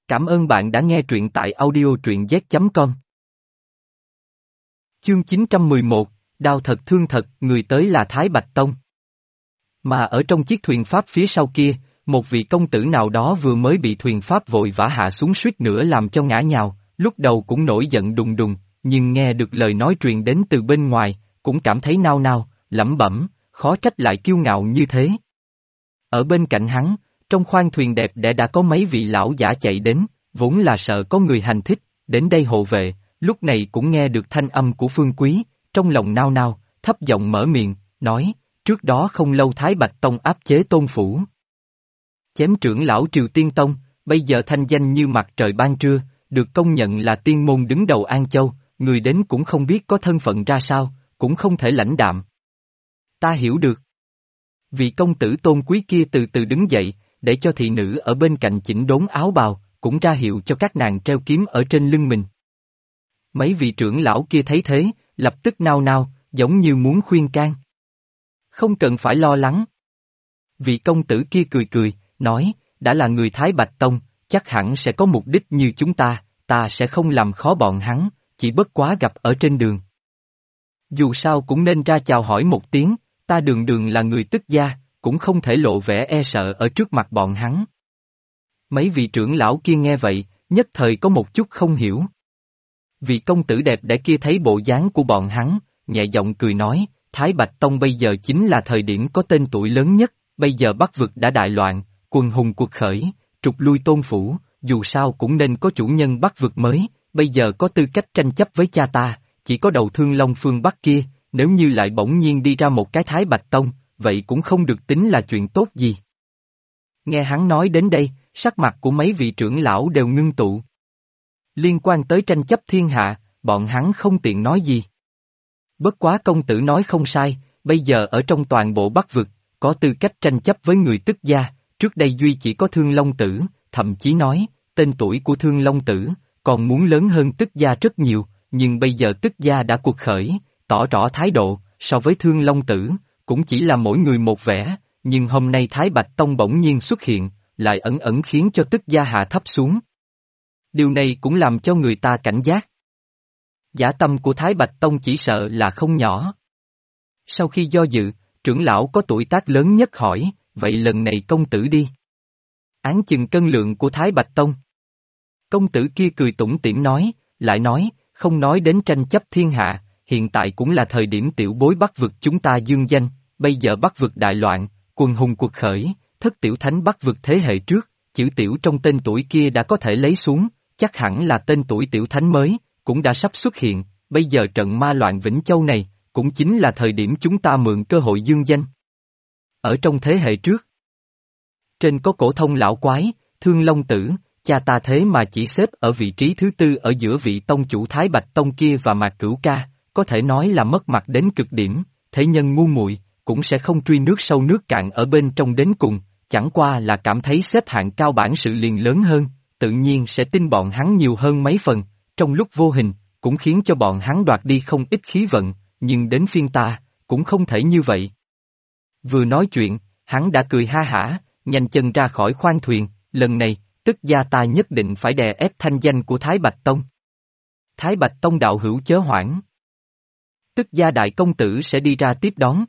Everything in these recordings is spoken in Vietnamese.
Cảm ơn bạn đã nghe truyện tại audio truyện z.com. Chương 911, Đao thật thương thật, người tới là Thái Bạch Tông. Mà ở trong chiếc thuyền pháp phía sau kia, một vị công tử nào đó vừa mới bị thuyền pháp vội vã hạ xuống suýt nữa làm cho ngã nhào, lúc đầu cũng nổi giận đùng đùng, nhưng nghe được lời nói truyền đến từ bên ngoài, cũng cảm thấy nao nao, lẩm bẩm, khó trách lại kiêu ngạo như thế. Ở bên cạnh hắn, trong khoang thuyền đẹp đẽ đã có mấy vị lão giả chạy đến, vốn là sợ có người hành thích, đến đây hộ vệ, lúc này cũng nghe được thanh âm của Phương Quý, trong lòng nao nao, thấp giọng mở miệng, nói, trước đó không lâu Thái Bạch Tông áp chế Tôn Phủ. Chém trưởng lão Triều Tiên Tông, bây giờ thanh danh như mặt trời ban trưa, được công nhận là tiên môn đứng đầu An Châu, người đến cũng không biết có thân phận ra sao, cũng không thể lãnh đạm. Ta hiểu được. Vị công tử tôn quý kia từ từ đứng dậy, để cho thị nữ ở bên cạnh chỉnh đốn áo bào, cũng ra hiệu cho các nàng treo kiếm ở trên lưng mình. Mấy vị trưởng lão kia thấy thế, lập tức nao nao, giống như muốn khuyên can. Không cần phải lo lắng. Vị công tử kia cười cười, nói, đã là người Thái Bạch Tông, chắc hẳn sẽ có mục đích như chúng ta sẽ không làm khó bọn hắn, chỉ bất quá gặp ở trên đường. Dù sao cũng nên ra chào hỏi một tiếng, ta đường đường là người Tức gia, cũng không thể lộ vẻ e sợ ở trước mặt bọn hắn. Mấy vị trưởng lão kia nghe vậy, nhất thời có một chút không hiểu. Vị công tử đẹp đẽ kia thấy bộ dáng của bọn hắn, nhẹ giọng cười nói, Thái Bạch Tông bây giờ chính là thời điểm có tên tuổi lớn nhất, bây giờ Bắc vực đã đại loạn, quần hùng cuộc khởi, trục lui Tôn Phủ, dù sao cũng nên có chủ nhân Bắc vực mới, bây giờ có tư cách tranh chấp với cha ta, chỉ có đầu Thương Long phương Bắc kia, nếu như lại bỗng nhiên đi ra một cái Thái Bạch Tông, vậy cũng không được tính là chuyện tốt gì. Nghe hắn nói đến đây, sắc mặt của mấy vị trưởng lão đều ngưng tụ. Liên quan tới tranh chấp thiên hạ, bọn hắn không tiện nói gì. Bất quá công tử nói không sai, bây giờ ở trong toàn bộ Bắc vực, có tư cách tranh chấp với người Tức gia, trước đây duy chỉ có Thương Long Tử, thậm chí nói, tên tuổi của Thương Long Tử, còn muốn lớn hơn Tức gia rất nhiều, nhưng bây giờ Tức gia đã cuộc khởi, tỏ rõ thái độ, so với Thương Long Tử, cũng chỉ là mỗi người một vẻ, nhưng hôm nay Thái Bạch Tông bỗng nhiên xuất hiện, lại ẩn ẩn khiến cho Tức gia hạ thấp xuống. Điều này cũng làm cho người ta cảnh giác. Dã tâm của Thái Bạch Tông chỉ sợ là không nhỏ. Sau khi do dự, trưởng lão có tuổi tác lớn nhất hỏi, vậy lần này công tử đi. Án chừng cân lượng của Thái Bạch Tông. Công tử kia cười tủm tỉm nói, lại nói, không nói đến tranh chấp thiên hạ, hiện tại cũng là thời điểm tiểu bối Bắc vực chúng ta dương danh, bây giờ Bắc vực đại loạn, quần hùng cuộc khởi, thất tiểu thánh Bắc vực thế hệ trước, chữ tiểu trong tên tuổi kia đã có thể lấy xuống, chắc hẳn là tên tuổi tiểu thánh mới, cũng đã sắp xuất hiện, bây giờ trận ma loạn Vĩnh Châu này, cũng chính là thời điểm chúng ta mượn cơ hội dương danh. Ở trong thế hệ trước, trên có cổ thông lão quái, Thương Long Tử, cha ta thế mà chỉ xếp ở vị trí thứ tư ở giữa vị tông chủ Thái Bạch Tông kia và Mạc Cửu Ca, có thể nói là mất mặt đến cực điểm, thế nhân ngu muội cũng sẽ không truy nước sâu nước cạn ở bên trong đến cùng, chẳng qua là cảm thấy xếp hạng cao bản sự liền lớn hơn, tự nhiên sẽ tin bọn hắn nhiều hơn mấy phần, trong lúc vô hình, cũng khiến cho bọn hắn đoạt đi không ít khí vận, nhưng đến phiên ta, cũng không thể như vậy. Vừa nói chuyện, hắn đã cười ha hả, nhanh chân ra khỏi khoang thuyền, lần này, Tức gia ta nhất định phải đè ép thanh danh của Thái Bạch Tông. Thái Bạch Tông đạo hữu chớ hoảng. Tức gia đại công tử sẽ đi ra tiếp đón.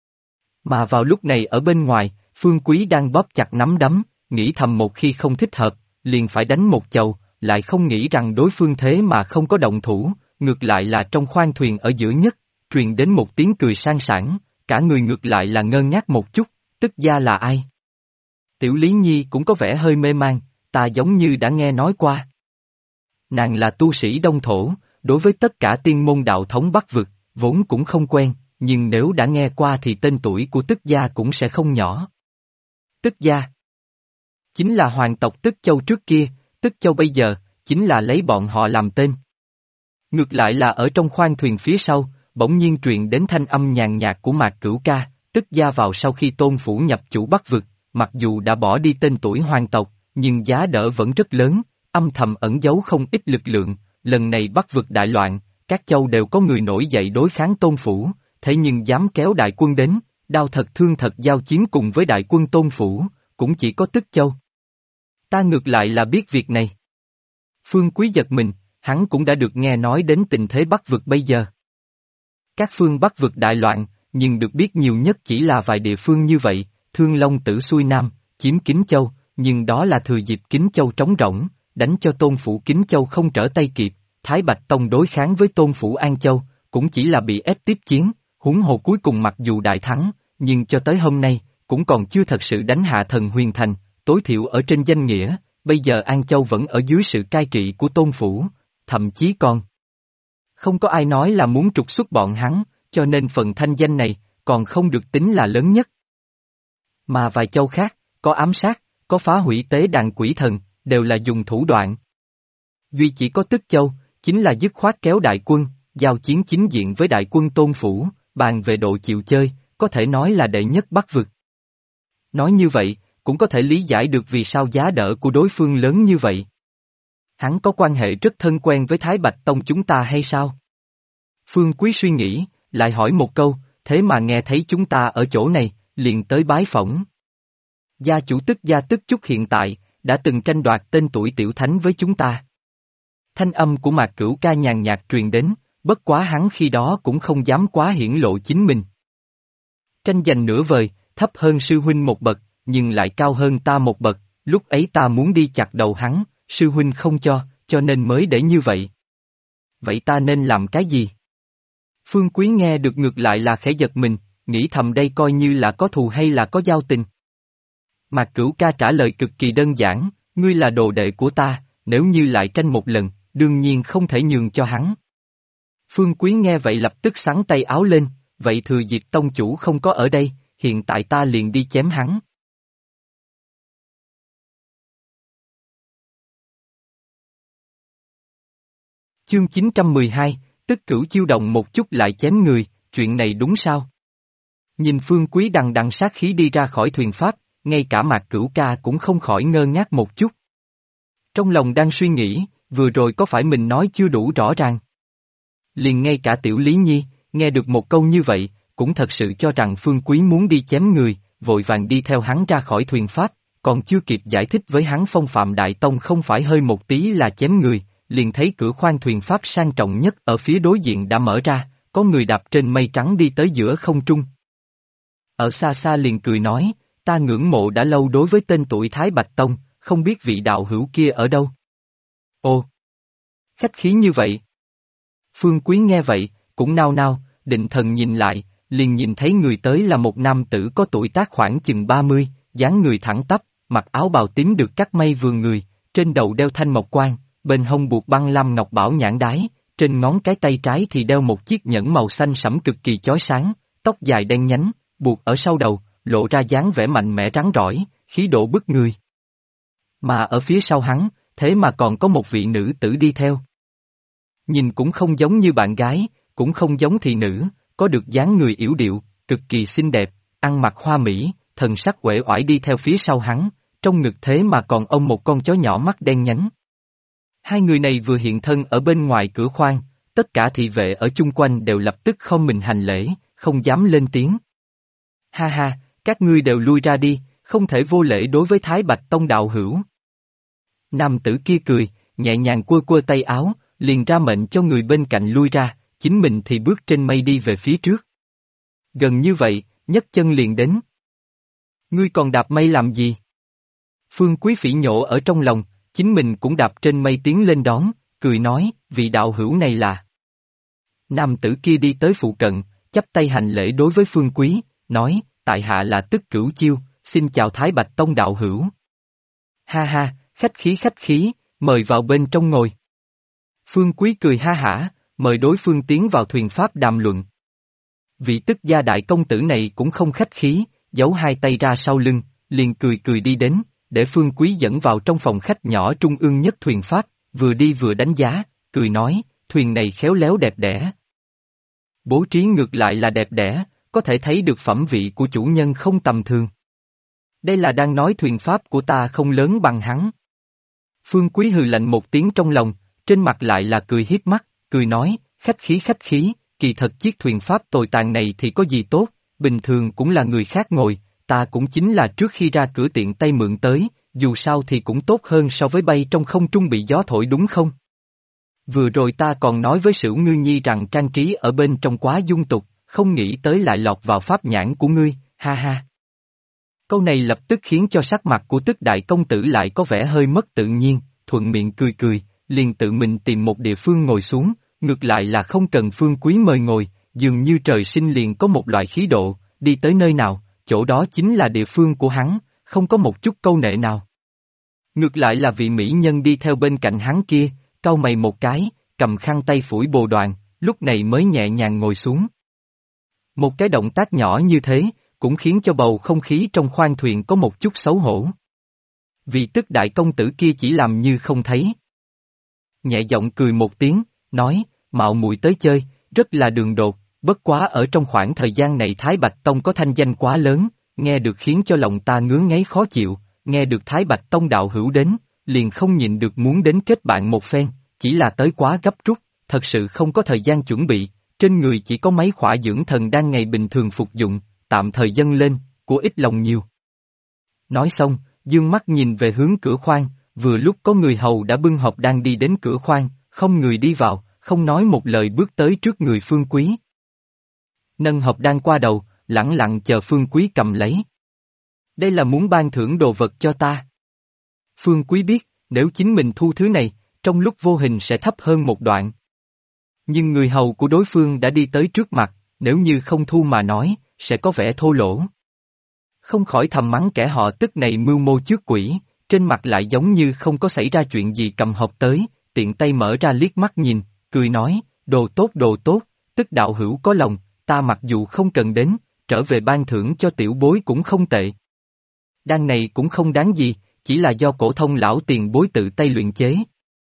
Mà vào lúc này ở bên ngoài, Phương Quý đang bóp chặt nắm đấm, nghĩ thầm một khi không thích hợp, liền phải đánh một chầu, lại không nghĩ rằng đối phương thế mà không có động thủ, ngược lại là trong khoang thuyền ở giữa nhất, truyền đến một tiếng cười sang sảng, cả người ngược lại là ngơ ngác một chút, Tức gia là ai? Tiểu Lý Nhi cũng có vẻ hơi mê man, ta giống như đã nghe nói qua. Nàng là tu sĩ Đông Thổ, đối với tất cả tiên môn đạo thống Bắc vực, vốn cũng không quen, nhưng nếu đã nghe qua thì tên tuổi của Tức gia cũng sẽ không nhỏ. Tức gia chính là hoàng tộc Tức Châu trước kia, Tức Châu bây giờ, chính là lấy bọn họ làm tên. Ngược lại là ở trong khoang thuyền phía sau, bỗng nhiên truyền đến thanh âm nhàn nhạt của Mạc Cửu Ca, Tức gia vào sau khi Tôn Phủ nhập chủ Bắc vực, mặc dù đã bỏ đi tên tuổi hoàng tộc, nhưng giá đỡ vẫn rất lớn, âm thầm ẩn giấu không ít lực lượng, lần này Bắc vực đại loạn, các châu đều có người nổi dậy đối kháng Tôn Phủ, thế nhưng dám kéo đại quân đến, đao thật thương thật giao chiến cùng với đại quân Tôn Phủ, cũng chỉ có Tức Châu. Ta ngược lại là biết việc này. Phương Quý giật mình, hắn cũng đã được nghe nói đến tình thế Bắc vực bây giờ. Các phương Bắc vực đại loạn, nhưng được biết nhiều nhất chỉ là vài địa phương như vậy, Thương Long Tử xuôi Nam, chiếm Kính Châu, nhưng đó là thừa dịp Kính Châu trống rỗng, đánh cho Tôn Phủ Kính Châu không trở tay kịp, Thái Bạch Tông đối kháng với Tôn Phủ An Châu, cũng chỉ là bị ép tiếp chiến, huống hồ cuối cùng mặc dù đại thắng, nhưng cho tới hôm nay, cũng còn chưa thật sự đánh hạ Thần Huyền Thành, tối thiểu ở trên danh nghĩa, bây giờ An Châu vẫn ở dưới sự cai trị của Tôn Phủ, thậm chí còn không có ai nói là muốn trục xuất bọn hắn, cho nên phần thanh danh này, còn không được tính là lớn nhất. Mà vài châu khác, có ám sát, có phá hủy tế đàn quỷ thần, đều là dùng thủ đoạn. Duy chỉ có Tức Châu, chính là dứt khoát kéo đại quân, giao chiến chính diện với đại quân Tôn Phủ, bàn về độ chịu chơi, có thể nói là đệ nhất Bắc vực. Nói như vậy, cũng có thể lý giải được vì sao giá đỡ của đối phương lớn như vậy. Hắn có quan hệ rất thân quen với Thái Bạch Tông chúng ta hay sao? Phương Quý suy nghĩ, lại hỏi một câu, thế mà nghe thấy chúng ta ở chỗ này, liền tới bái phỏng. Gia chủ Gia Tức Chúc hiện tại, đã từng tranh đoạt tên tuổi tiểu thánh với chúng ta. Thanh âm của Mạc Cửu Ca nhàn nhạt truyền đến, bất quá hắn khi đó cũng không dám quá hiển lộ chính mình. Tranh giành nửa vời, thấp hơn sư huynh một bậc, nhưng lại cao hơn ta một bậc, lúc ấy ta muốn đi chặt đầu hắn, sư huynh không cho nên mới để như vậy. Vậy ta nên làm cái gì? Phương Quý nghe được ngược lại là khẽ giật mình, nghĩ thầm đây coi như là có thù hay là có giao tình. Mạc Cửu Ca trả lời cực kỳ đơn giản, ngươi là đồ đệ của ta, nếu như lại tranh một lần, đương nhiên không thể nhường cho hắn. Phương Quý nghe vậy lập tức xắn tay áo lên, vậy thừa dịp tông chủ không có ở đây, hiện tại ta liền đi chém hắn. Chương 912, Tức Cửu chiêu động một chút lại chém người, chuyện này đúng sao? Nhìn Phương Quý đằng đằng sát khí đi ra khỏi thuyền pháp, ngay cả Mạc Cửu Ca cũng không khỏi ngơ ngác một chút. Trong lòng đang suy nghĩ, vừa rồi có phải mình nói chưa đủ rõ ràng? Liền ngay cả Tiểu Lý Nhi, nghe được một câu như vậy, cũng thật sự cho rằng Phương Quý muốn đi chém người, vội vàng đi theo hắn ra khỏi thuyền pháp, còn chưa kịp giải thích với hắn phong phạm Đại Tông không phải hơi một tí là chém người, liền thấy cửa khoang thuyền pháp sang trọng nhất ở phía đối diện đã mở ra, có người đạp trên mây trắng đi tới giữa không trung. Ở xa xa liền cười nói, ta ngưỡng mộ đã lâu đối với tên tuổi Thái Bạch Tông, không biết vị đạo hữu kia ở đâu. Ồ! Khách khí như vậy. Phương Quý nghe vậy, cũng nao nao, định thần nhìn lại, liền nhìn thấy người tới là một nam tử có tuổi tác khoảng chừng 30, dáng người thẳng tắp, mặc áo bào tím được cắt may vừa người, trên đầu đeo thanh mộc quan, bên hông buộc băng lam ngọc bảo nhãn đái, trên ngón cái tay trái thì đeo một chiếc nhẫn màu xanh sẫm cực kỳ chói sáng, tóc dài đen nhánh, buộc ở sau đầu, lộ ra dáng vẻ mạnh mẽ rắn rỏi, khí độ bức người. Mà ở phía sau hắn, thế mà còn có một vị nữ tử đi theo. Nhìn cũng không giống như bạn gái, cũng không giống thị nữ, có được dáng người yểu điệu, cực kỳ xinh đẹp, ăn mặc hoa mỹ, thần sắc uể oải đi theo phía sau hắn, trong ngực thế mà còn ôm một con chó nhỏ mắt đen nhánh. Hai người này vừa hiện thân ở bên ngoài cửa khoang, tất cả thị vệ ở chung quanh đều lập tức không mình hành lễ, không dám lên tiếng. Ha ha, các ngươi đều lui ra đi, không thể vô lễ đối với Thái Bạch Tông đạo hữu. Nam tử kia cười, nhẹ nhàng quơ quơ tay áo, liền ra mệnh cho người bên cạnh lui ra, chính mình thì bước trên mây đi về phía trước. Gần như vậy, nhấc chân liền đến. Ngươi còn đạp mây làm gì? Phương Quý phỉ nhổ ở trong lòng, chính mình cũng đạp trên mây tiến lên đón, cười nói, vị đạo hữu này là. Nam tử kia đi tới phụ cận, chắp tay hành lễ đối với Phương Quý, nói, tại hạ là Tức Cửu Chiêu, xin chào Thái Bạch Tông đạo hữu. Ha ha, khách khí, mời vào bên trong ngồi. Phương Quý cười ha hả, mời đối phương tiến vào thuyền pháp đàm luận. Vị Tức gia đại công tử này cũng không khách khí, giấu hai tay ra sau lưng, liền cười đi đến, để Phương Quý dẫn vào trong phòng khách nhỏ trung ương nhất thuyền pháp, vừa đi vừa đánh giá, cười nói, thuyền này khéo léo đẹp đẽ. Bố trí ngược lại là đẹp đẽ, có thể thấy được phẩm vị của chủ nhân không tầm thường. Đây là đang nói thuyền pháp của ta không lớn bằng hắn. Phương Quý hừ lạnh một tiếng trong lòng, trên mặt lại là cười hiếp mắt, cười nói, khách khí, kỳ thật chiếc thuyền pháp tồi tàn này thì có gì tốt, bình thường cũng là người khác ngồi, ta cũng chính là trước khi ra cửa tiện tay mượn tới, dù sao thì cũng tốt hơn so với bay trong không trung bị gió thổi đúng không? Vừa rồi ta còn nói với Sửu Ngư Nhi rằng trang trí ở bên trong quá dung tục, không nghĩ tới lại lọt vào pháp nhãn của ngươi, ha ha. Câu này lập tức khiến cho sắc mặt của Tức đại công tử lại có vẻ hơi mất tự nhiên, thuận miệng cười cười, liền tự mình tìm một địa phương ngồi xuống, ngược lại là không cần Phương Quý mời ngồi, dường như trời sinh liền có một loại khí độ, đi tới nơi nào, chỗ đó chính là địa phương của hắn, không có một chút câu nệ nào. Ngược lại là vị mỹ nhân đi theo bên cạnh hắn kia, cau mày một cái, cầm khăn tay phủi bồ đoàn, lúc này mới nhẹ nhàng ngồi xuống. Một cái động tác nhỏ như thế, cũng khiến cho bầu không khí trong khoang thuyền có một chút xấu hổ. Vì Tức đại công tử kia chỉ làm như không thấy. Nhẹ giọng cười một tiếng, nói, mạo muội tới chơi, rất là đường đột, bất quá ở trong khoảng thời gian này Thái Bạch Tông có thanh danh quá lớn, nghe được khiến cho lòng ta ngứa ngáy khó chịu, nghe được Thái Bạch Tông đạo hữu đến, liền không nhịn được muốn đến kết bạn một phen, chỉ là tới quá gấp rút, thật sự không có thời gian chuẩn bị, trên người chỉ có mấy khỏa dưỡng thần đang ngày bình thường phục dụng, tạm thời dâng lên, của ít lòng nhiều. Nói xong, dương mắt nhìn về hướng cửa khoang, vừa lúc có người hầu đã bưng hộp đang đi đến cửa khoang, không người đi vào, không nói một lời bước tới trước người Phương Quý. Nâng hộp đang qua đầu, lẳng lặng chờ Phương Quý cầm lấy. Đây là muốn ban thưởng đồ vật cho ta. Phương Quý biết, nếu chính mình thu thứ này, trong lúc vô hình sẽ thấp hơn một đoạn. Nhưng người hầu của đối phương đã đi tới trước mặt, nếu như không thu mà nói, sẽ có vẻ thô lỗ. Không khỏi thầm mắng kẻ họ Tức này mưu mô trước quỷ, trên mặt lại giống như không có xảy ra chuyện gì cầm hộp tới, tiện tay mở ra liếc mắt nhìn, cười nói, đồ tốt, Tức đạo hữu có lòng, ta mặc dù không cần đến, trở về ban thưởng cho tiểu bối cũng không tệ. Đan này cũng không đáng gì, chỉ là do cổ thông lão tiền bối tự tay luyện chế.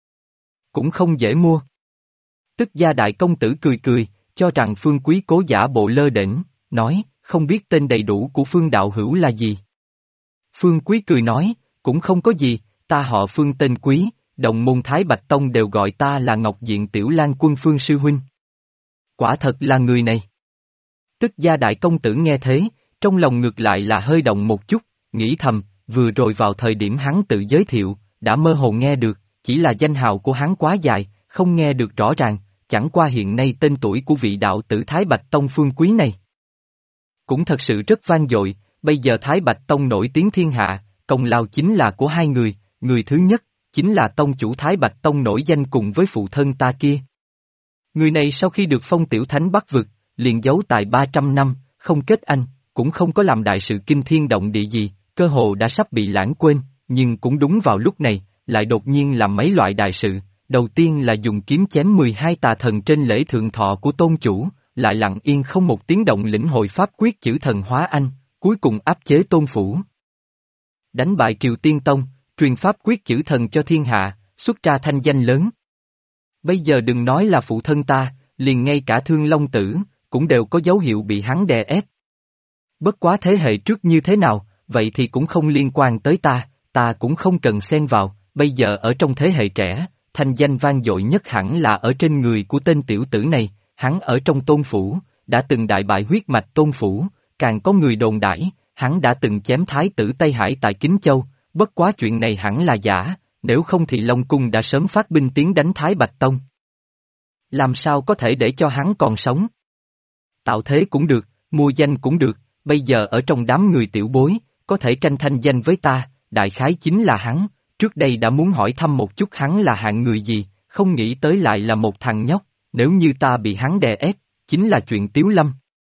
Cũng không dễ mua. Tức gia đại công tử cười cười, cho rằng Phương Quý cố giả bộ lơ đễnh, nói, không biết tên đầy đủ của Phương đạo hữu là gì. Phương Quý cười nói, cũng không có gì, ta họ Phương tên Quý, đồng môn Thái Bạch Tông đều gọi ta là Ngọc Diện Tiểu Lan Quân Phương sư huynh. Quả thật là người này. Tức gia đại công tử nghe thế, trong lòng ngược lại là hơi động một chút, nghĩ thầm, vừa rồi vào thời điểm hắn tự giới thiệu, đã mơ hồ nghe được, chỉ là danh hào của hắn quá dài, không nghe được rõ ràng, chẳng qua hiện nay tên tuổi của vị đạo tử Thái Bạch Tông Phương Quý này. Cũng thật sự rất vang dội, bây giờ Thái Bạch Tông nổi tiếng thiên hạ, công lao chính là của hai người, người thứ nhất, chính là tông chủ Thái Bạch Tông nổi danh cùng với phụ thân ta kia. Người này sau khi được phong tiểu thánh Bắc vực, liền giấu tài 300 năm, không kết anh, cũng không có làm đại sự kinh thiên động địa gì, cơ hồ đã sắp bị lãng quên, nhưng cũng đúng vào lúc này, lại đột nhiên làm mấy loại đại sự, đầu tiên là dùng kiếm chém 12 tà thần trên lễ thượng thọ của tôn chủ, lại lặng yên không một tiếng động lĩnh hội pháp quyết chữ thần hóa anh, cuối cùng áp chế tôn phủ. Đánh bại Triều Tiên Tông, truyền pháp quyết chữ thần cho thiên hạ, xuất ra thanh danh lớn. Bây giờ đừng nói là phụ thân ta, liền ngay cả Thương Long Tử, cũng đều có dấu hiệu bị hắn đè ép. Bất quá thế hệ trước như thế nào, vậy thì cũng không liên quan tới ta cũng không cần xen vào, bây giờ ở trong thế hệ trẻ, thanh danh vang dội nhất hẳn là ở trên người của tên tiểu tử này, hắn ở trong tôn phủ, đã từng đại bại huyết mạch tôn phủ, càng có người đồn đãi, hắn đã từng chém thái tử Tây Hải tại Kính Châu, bất quá chuyện này hẳn là giả, nếu không thì Long Cung đã sớm phát binh tiến đánh Thái Bạch Tông. Làm sao có thể để cho hắn còn sống? Tạo thế cũng được, mua danh cũng được, bây giờ ở trong đám người tiểu bối, có thể tranh thanh danh với ta, đại khái chính là hắn, trước đây đã muốn hỏi thăm một chút hắn là hạng người gì, không nghĩ tới lại là một thằng nhóc, nếu như ta bị hắn đè ép, chính là chuyện Tiếu Lâm.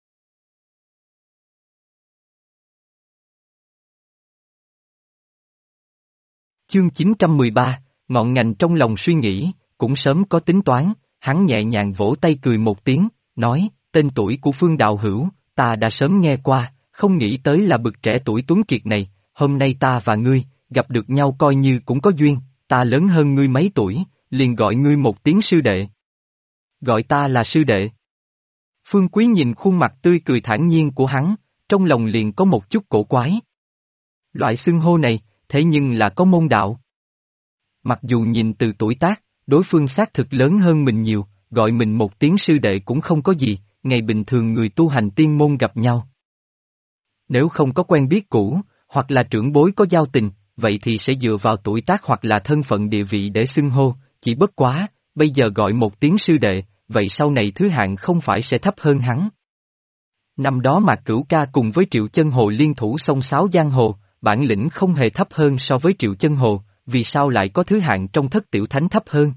Chương 913, ngọn ngành trong lòng suy nghĩ, cũng sớm có tính toán, hắn nhẹ nhàng vỗ tay cười một tiếng, nói, tên tuổi của Phương đạo hữu, ta đã sớm nghe qua, không nghĩ tới là bực trẻ tuổi tuấn kiệt này, hôm nay ta và ngươi, gặp được nhau coi như cũng có duyên, ta lớn hơn ngươi mấy tuổi, liền gọi ngươi một tiếng sư đệ. Gọi ta là sư đệ. Phương Quý nhìn khuôn mặt tươi cười thản nhiên của hắn, trong lòng liền có một chút cổ quái. Loại xưng hô này, thế nhưng là có môn đạo. Mặc dù nhìn từ tuổi tác, đối phương xác thực lớn hơn mình nhiều, gọi mình một tiếng sư đệ cũng không có gì, ngày bình thường người tu hành tiên môn gặp nhau. Nếu không có quen biết cũ, hoặc là trưởng bối có giao tình, vậy thì sẽ dựa vào tuổi tác hoặc là thân phận địa vị để xưng hô, chỉ bất quá, bây giờ gọi một tiếng sư đệ, vậy sau này thứ hạng không phải sẽ thấp hơn hắn. Năm đó Mạc Cửu Ca cùng với Triệu Chân Hồ liên thủ xông xáo giang hồ, bản lĩnh không hề thấp hơn so với Triệu Chân Hồ, vì sao lại có thứ hạng trong thất tiểu thánh thấp hơn?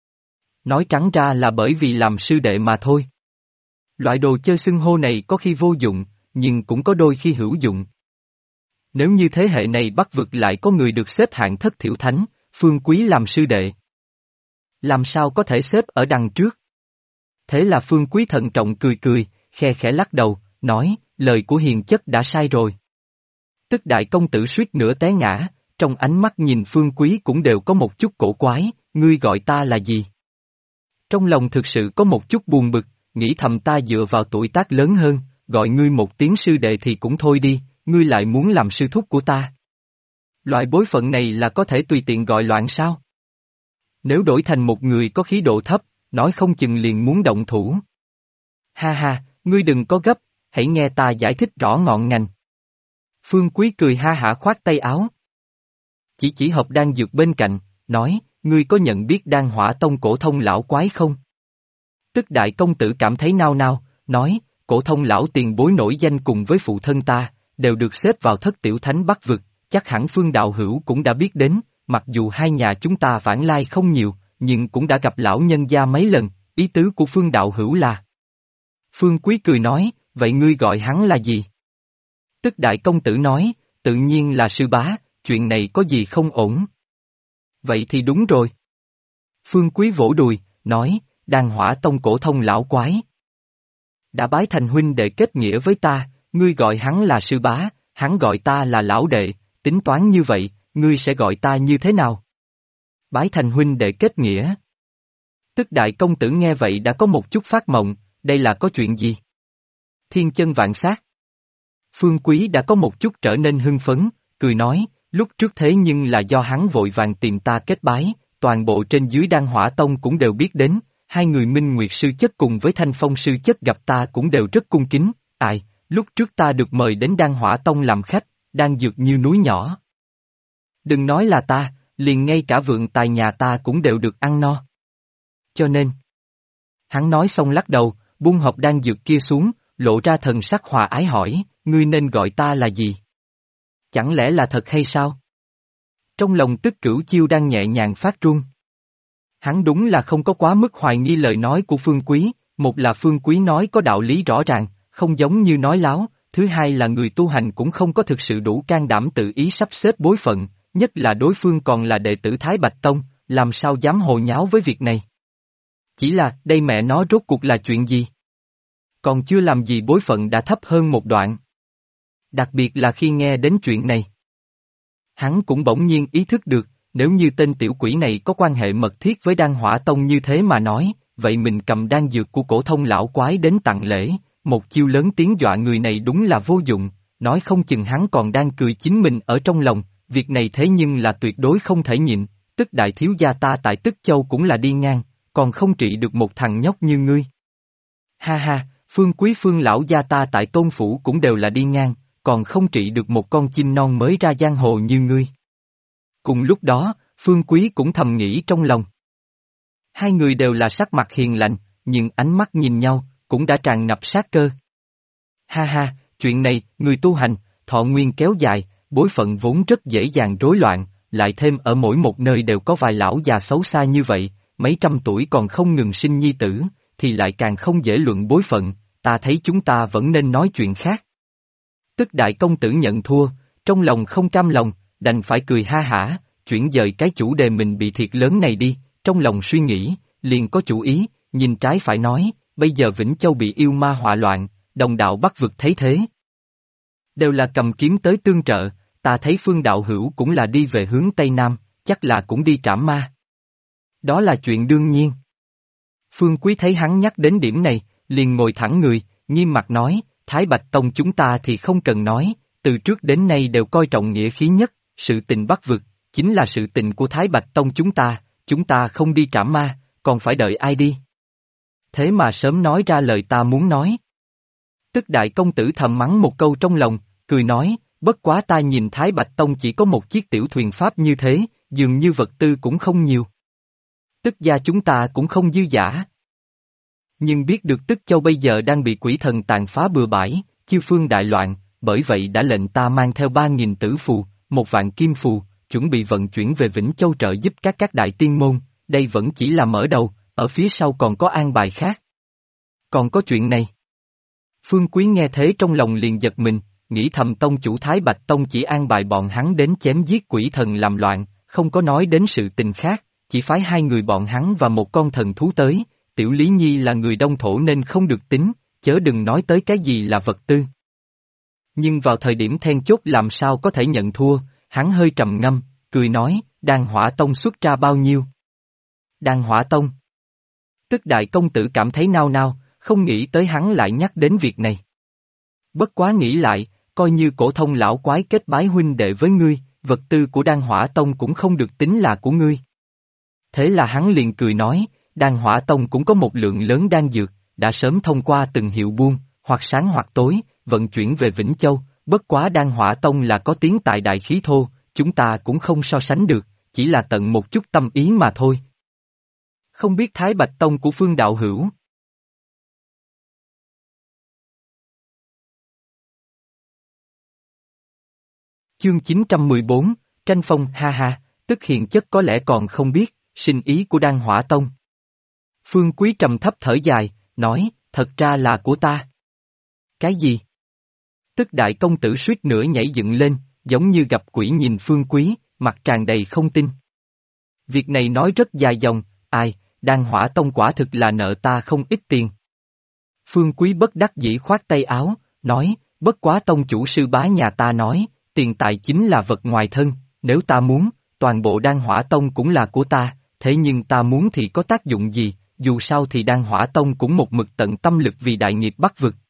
Nói trắng ra là bởi vì làm sư đệ mà thôi. Loại đồ chơi xưng hô này có khi vô dụng, nhưng cũng có đôi khi hữu dụng. Nếu như thế hệ này Bắc vực lại có người được xếp hạng thất thiểu thánh, Phương Quý làm sư đệ, làm sao có thể xếp ở đằng trước? Thế là Phương Quý thận trọng cười cười, khe khẽ lắc đầu, nói, lời của hiền chất đã sai rồi. Tức đại công tử suýt nữa té ngã, trong ánh mắt nhìn Phương Quý cũng đều có một chút cổ quái, ngươi gọi ta là gì? Trong lòng thực sự có một chút buồn bực, nghĩ thầm ta dựa vào tuổi tác lớn hơn, gọi ngươi một tiếng sư đệ thì cũng thôi đi, ngươi lại muốn làm sư thúc của ta. Loại bối phận này là có thể tùy tiện gọi loạn sao? Nếu đổi thành một người có khí độ thấp, nói không chừng liền muốn động thủ. Ha ha, ngươi đừng có gấp, hãy nghe ta giải thích rõ ngọn ngành. Phương Quý cười ha hả khoát tay áo. Chỉ hộp đan dược bên cạnh, nói, ngươi có nhận biết Đan Hỏa Tông cổ thông lão quái không? Tức đại công tử cảm thấy nao nao, nói, cổ thông lão tiền bối nổi danh cùng với phụ thân ta, đều được xếp vào thất tiểu thánh Bắc vực, chắc hẳn Phương đạo hữu cũng đã biết đến, mặc dù hai nhà chúng ta vãng lai không nhiều, nhưng cũng đã gặp lão nhân gia mấy lần, ý tứ của Phương đạo hữu là. Phương Quý cười nói, vậy ngươi gọi hắn là gì? Tức đại công tử nói, tự nhiên là sư bá, chuyện này có gì không ổn? Vậy thì đúng rồi. Phương Quý vỗ đùi, nói, Đan Hỏa Tông cổ thông lão quái. Đã bái thành huynh đệ kết nghĩa với ta, ngươi gọi hắn là sư bá, hắn gọi ta là lão đệ, tính toán như vậy, ngươi sẽ gọi ta như thế nào? Bái thành huynh đệ kết nghĩa. Tức đại công tử nghe vậy đã có một chút phát mộng, đây là có chuyện gì? Thiên chân vạn sát. Phương Quý đã có một chút trở nên hưng phấn, cười nói, lúc trước thế nhưng là do hắn vội vàng tìm ta kết bái, toàn bộ trên dưới Đan Hỏa Tông cũng đều biết đến, hai người Minh Nguyệt sư chất cùng với Thanh Phong sư chất gặp ta cũng đều rất cung kính, lúc trước ta được mời đến Đan Hỏa Tông làm khách, đan dược như núi nhỏ. Đừng nói là ta, liền ngay cả vượng tài nhà ta cũng đều được ăn no. Cho nên, hắn nói xong lắc đầu, buông hộp đan dược kia xuống, lộ ra thần sắc hòa ái hỏi, ngươi nên gọi ta là gì? Chẳng lẽ là thật hay sao? Trong lòng Tức Cửu Chiêu đang nhẹ nhàng phát run. Hắn đúng là không có quá mức hoài nghi lời nói của Phương Quý, một là Phương Quý nói có đạo lý rõ ràng, không giống như nói láo, thứ hai là người tu hành cũng không có thực sự đủ can đảm tự ý sắp xếp bối phận, nhất là đối phương còn là đệ tử Thái Bạch Tông, làm sao dám hồ nháo với việc này. Chỉ là, đây mẹ nó rốt cuộc là chuyện gì? Còn chưa làm gì bối phận đã thấp hơn một đoạn. Đặc biệt là khi nghe đến chuyện này. Hắn cũng bỗng nhiên ý thức được, nếu như tên tiểu quỷ này có quan hệ mật thiết với Đan Hỏa Tông như thế mà nói, vậy mình cầm đan dược của cổ thông lão quái đến tặng lễ, một chiêu lớn tiếng dọa người này đúng là vô dụng, nói không chừng hắn còn đang cười chính mình ở trong lòng, việc này thế nhưng là tuyệt đối không thể nhịn, tức đại thiếu gia ta tại Tức Châu cũng là đi ngang, còn không trị được một thằng nhóc như ngươi. Ha ha, Phương Quý Phương lão gia ta tại Tôn Phủ cũng đều là đi ngang, còn không trị được một con chim non mới ra giang hồ như ngươi. Cùng lúc đó, Phương Quý cũng thầm nghĩ trong lòng. Hai người đều là sắc mặt hiền lành, nhưng ánh mắt nhìn nhau, cũng đã tràn ngập sát cơ. Ha ha, chuyện này, người tu hành, thọ nguyên kéo dài, bối phận vốn rất dễ dàng rối loạn, lại thêm ở mỗi một nơi đều có vài lão già xấu xa như vậy, mấy trăm tuổi còn không ngừng sinh nhi tử, thì lại càng không dễ luận bối phận, ta thấy chúng ta vẫn nên nói chuyện khác. Tức đại công tử nhận thua, trong lòng không cam lòng, đành phải cười ha hả, chuyển dời cái chủ đề mình bị thiệt lớn này đi, trong lòng suy nghĩ, liền có chủ ý, nhìn trái phải nói, bây giờ Vĩnh Châu bị yêu ma họa loạn, đồng đạo Bắc vực thấy thế. Đều là cầm kiếm tới tương trợ, ta thấy Phương đạo hữu cũng là đi về hướng Tây Nam, chắc là cũng đi trảm ma. Đó là chuyện đương nhiên. Phương Quý thấy hắn nhắc đến điểm này, liền ngồi thẳng người, nghiêm mặt nói, Thái Bạch Tông chúng ta thì không cần nói, từ trước đến nay đều coi trọng nghĩa khí nhất, sự tình Bắc vực, chính là sự tình của Thái Bạch Tông chúng ta không đi trảm ma, còn phải đợi ai đi. Thế mà sớm nói ra lời ta muốn nói. Tức đại công tử thầm mắng một câu trong lòng, cười nói, bất quá ta nhìn Thái Bạch Tông chỉ có một chiếc tiểu thuyền pháp như thế, dường như vật tư cũng không nhiều. Tức gia chúng ta cũng không dư dả. Nhưng biết được Tức Châu bây giờ đang bị quỷ thần tàn phá bừa bãi, chư phương đại loạn, bởi vậy đã lệnh ta mang theo 3.000 tử phù, 1 vạn kim phù, chuẩn bị vận chuyển về Vĩnh Châu trợ giúp các đại tiên môn, đây vẫn chỉ là mở đầu, ở phía sau còn có an bài khác. Còn có chuyện này. Phương Quý nghe thế trong lòng liền giật mình, nghĩ thầm tông chủ Thái Bạch Tông chỉ an bài bọn hắn đến chém giết quỷ thần làm loạn, không có nói đến sự tình khác, chỉ phái 2 người bọn hắn và một con thần thú tới, Tiểu Lý Nhi là người đông thổ nên không được tính, chớ đừng nói tới cái gì là vật tư. Nhưng vào thời điểm then chốt làm sao có thể nhận thua, hắn hơi trầm ngâm, cười nói, Đan Hỏa Tông xuất ra bao nhiêu? Đan Hỏa Tông. Tức đại công tử cảm thấy nao nao, không nghĩ tới hắn lại nhắc đến việc này. Bất quá nghĩ lại, coi như cổ thông lão quái kết bái huynh đệ với ngươi, vật tư của Đan Hỏa Tông cũng không được tính là của ngươi. Thế là hắn liền cười nói, Đan Hỏa Tông cũng có một lượng lớn đan dược, đã sớm thông qua từng hiệu buôn, hoặc sáng hoặc tối, vận chuyển về Vĩnh Châu, bất quá Đan Hỏa Tông là có tiếng tại đại khí thô, chúng ta cũng không so sánh được, chỉ là tận một chút tâm ý mà thôi. Không biết Thái Bạch Tông của Phương đạo hữu. Chương 914, tranh phong ha ha, tức hiền chất có lẽ còn không biết, sinh ý của Đan Hỏa Tông. Phương Quý trầm thấp thở dài, nói, thật ra là của ta. Cái gì? Tức đại công tử suýt nữa nhảy dựng lên, giống như gặp quỷ nhìn Phương Quý, mặt tràn đầy không tin. Việc này nói rất dài dòng, ai, Đan Hỏa Tông quả thực là nợ ta không ít tiền. Phương Quý bất đắc dĩ khoát tay áo, nói, bất quá tông chủ sư bá nhà ta nói, tiền tài chính là vật ngoài thân, nếu ta muốn, toàn bộ Đan Hỏa Tông cũng là của ta, thế nhưng ta muốn thì có tác dụng gì, dù sao thì Đan Hỏa Tông cũng một mực tận tâm lực vì đại nghiệp Bắc vực.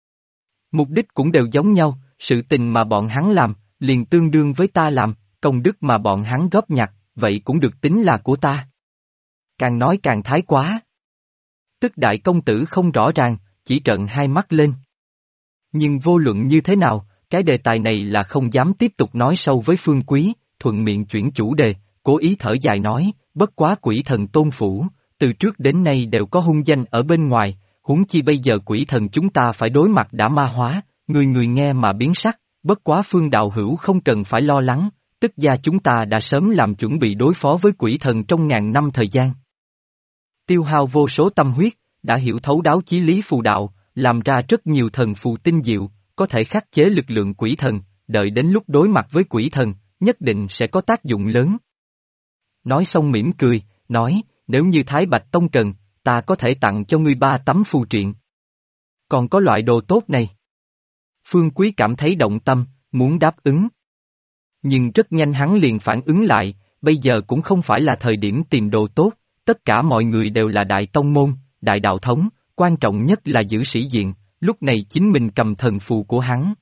Mục đích cũng đều giống nhau, sự tình mà bọn hắn làm, liền tương đương với ta làm, công đức mà bọn hắn góp nhặt, vậy cũng được tính là của ta. Càng nói càng thái quá. Tức đại công tử không rõ ràng, chỉ trợn hai mắt lên. Nhưng vô luận như thế nào, cái đề tài này là không dám tiếp tục nói sâu với Phương Quý, thuận miệng chuyển chủ đề, cố ý thở dài nói, bất quá quỷ thần tôn phủ, từ trước đến nay đều có hung danh ở bên ngoài, huống chi bây giờ quỷ thần chúng ta phải đối mặt đã ma hóa, người người nghe mà biến sắc, bất quá Phương đạo hữu không cần phải lo lắng, tức gia chúng ta đã sớm làm chuẩn bị đối phó với quỷ thần trong ngàn năm thời gian. Tiêu hao vô số tâm huyết, đã hiểu thấu đáo chí lý phù đạo, làm ra rất nhiều thần phù tinh diệu, có thể khắc chế lực lượng quỷ thần, đợi đến lúc đối mặt với quỷ thần, nhất định sẽ có tác dụng lớn. Nói xong mỉm cười, nói, nếu như Thái Bạch Tông cần, ta có thể tặng cho ngươi 3 tấm phù triện. Còn có loại đồ tốt này. Phương Quý cảm thấy động tâm, muốn đáp ứng. Nhưng rất nhanh hắn liền phản ứng lại, bây giờ cũng không phải là thời điểm tìm đồ tốt, tất cả mọi người đều là đại tông môn, đại đạo thống, quan trọng nhất là giữ sĩ diện, lúc này chính mình cầm thần phù của hắn.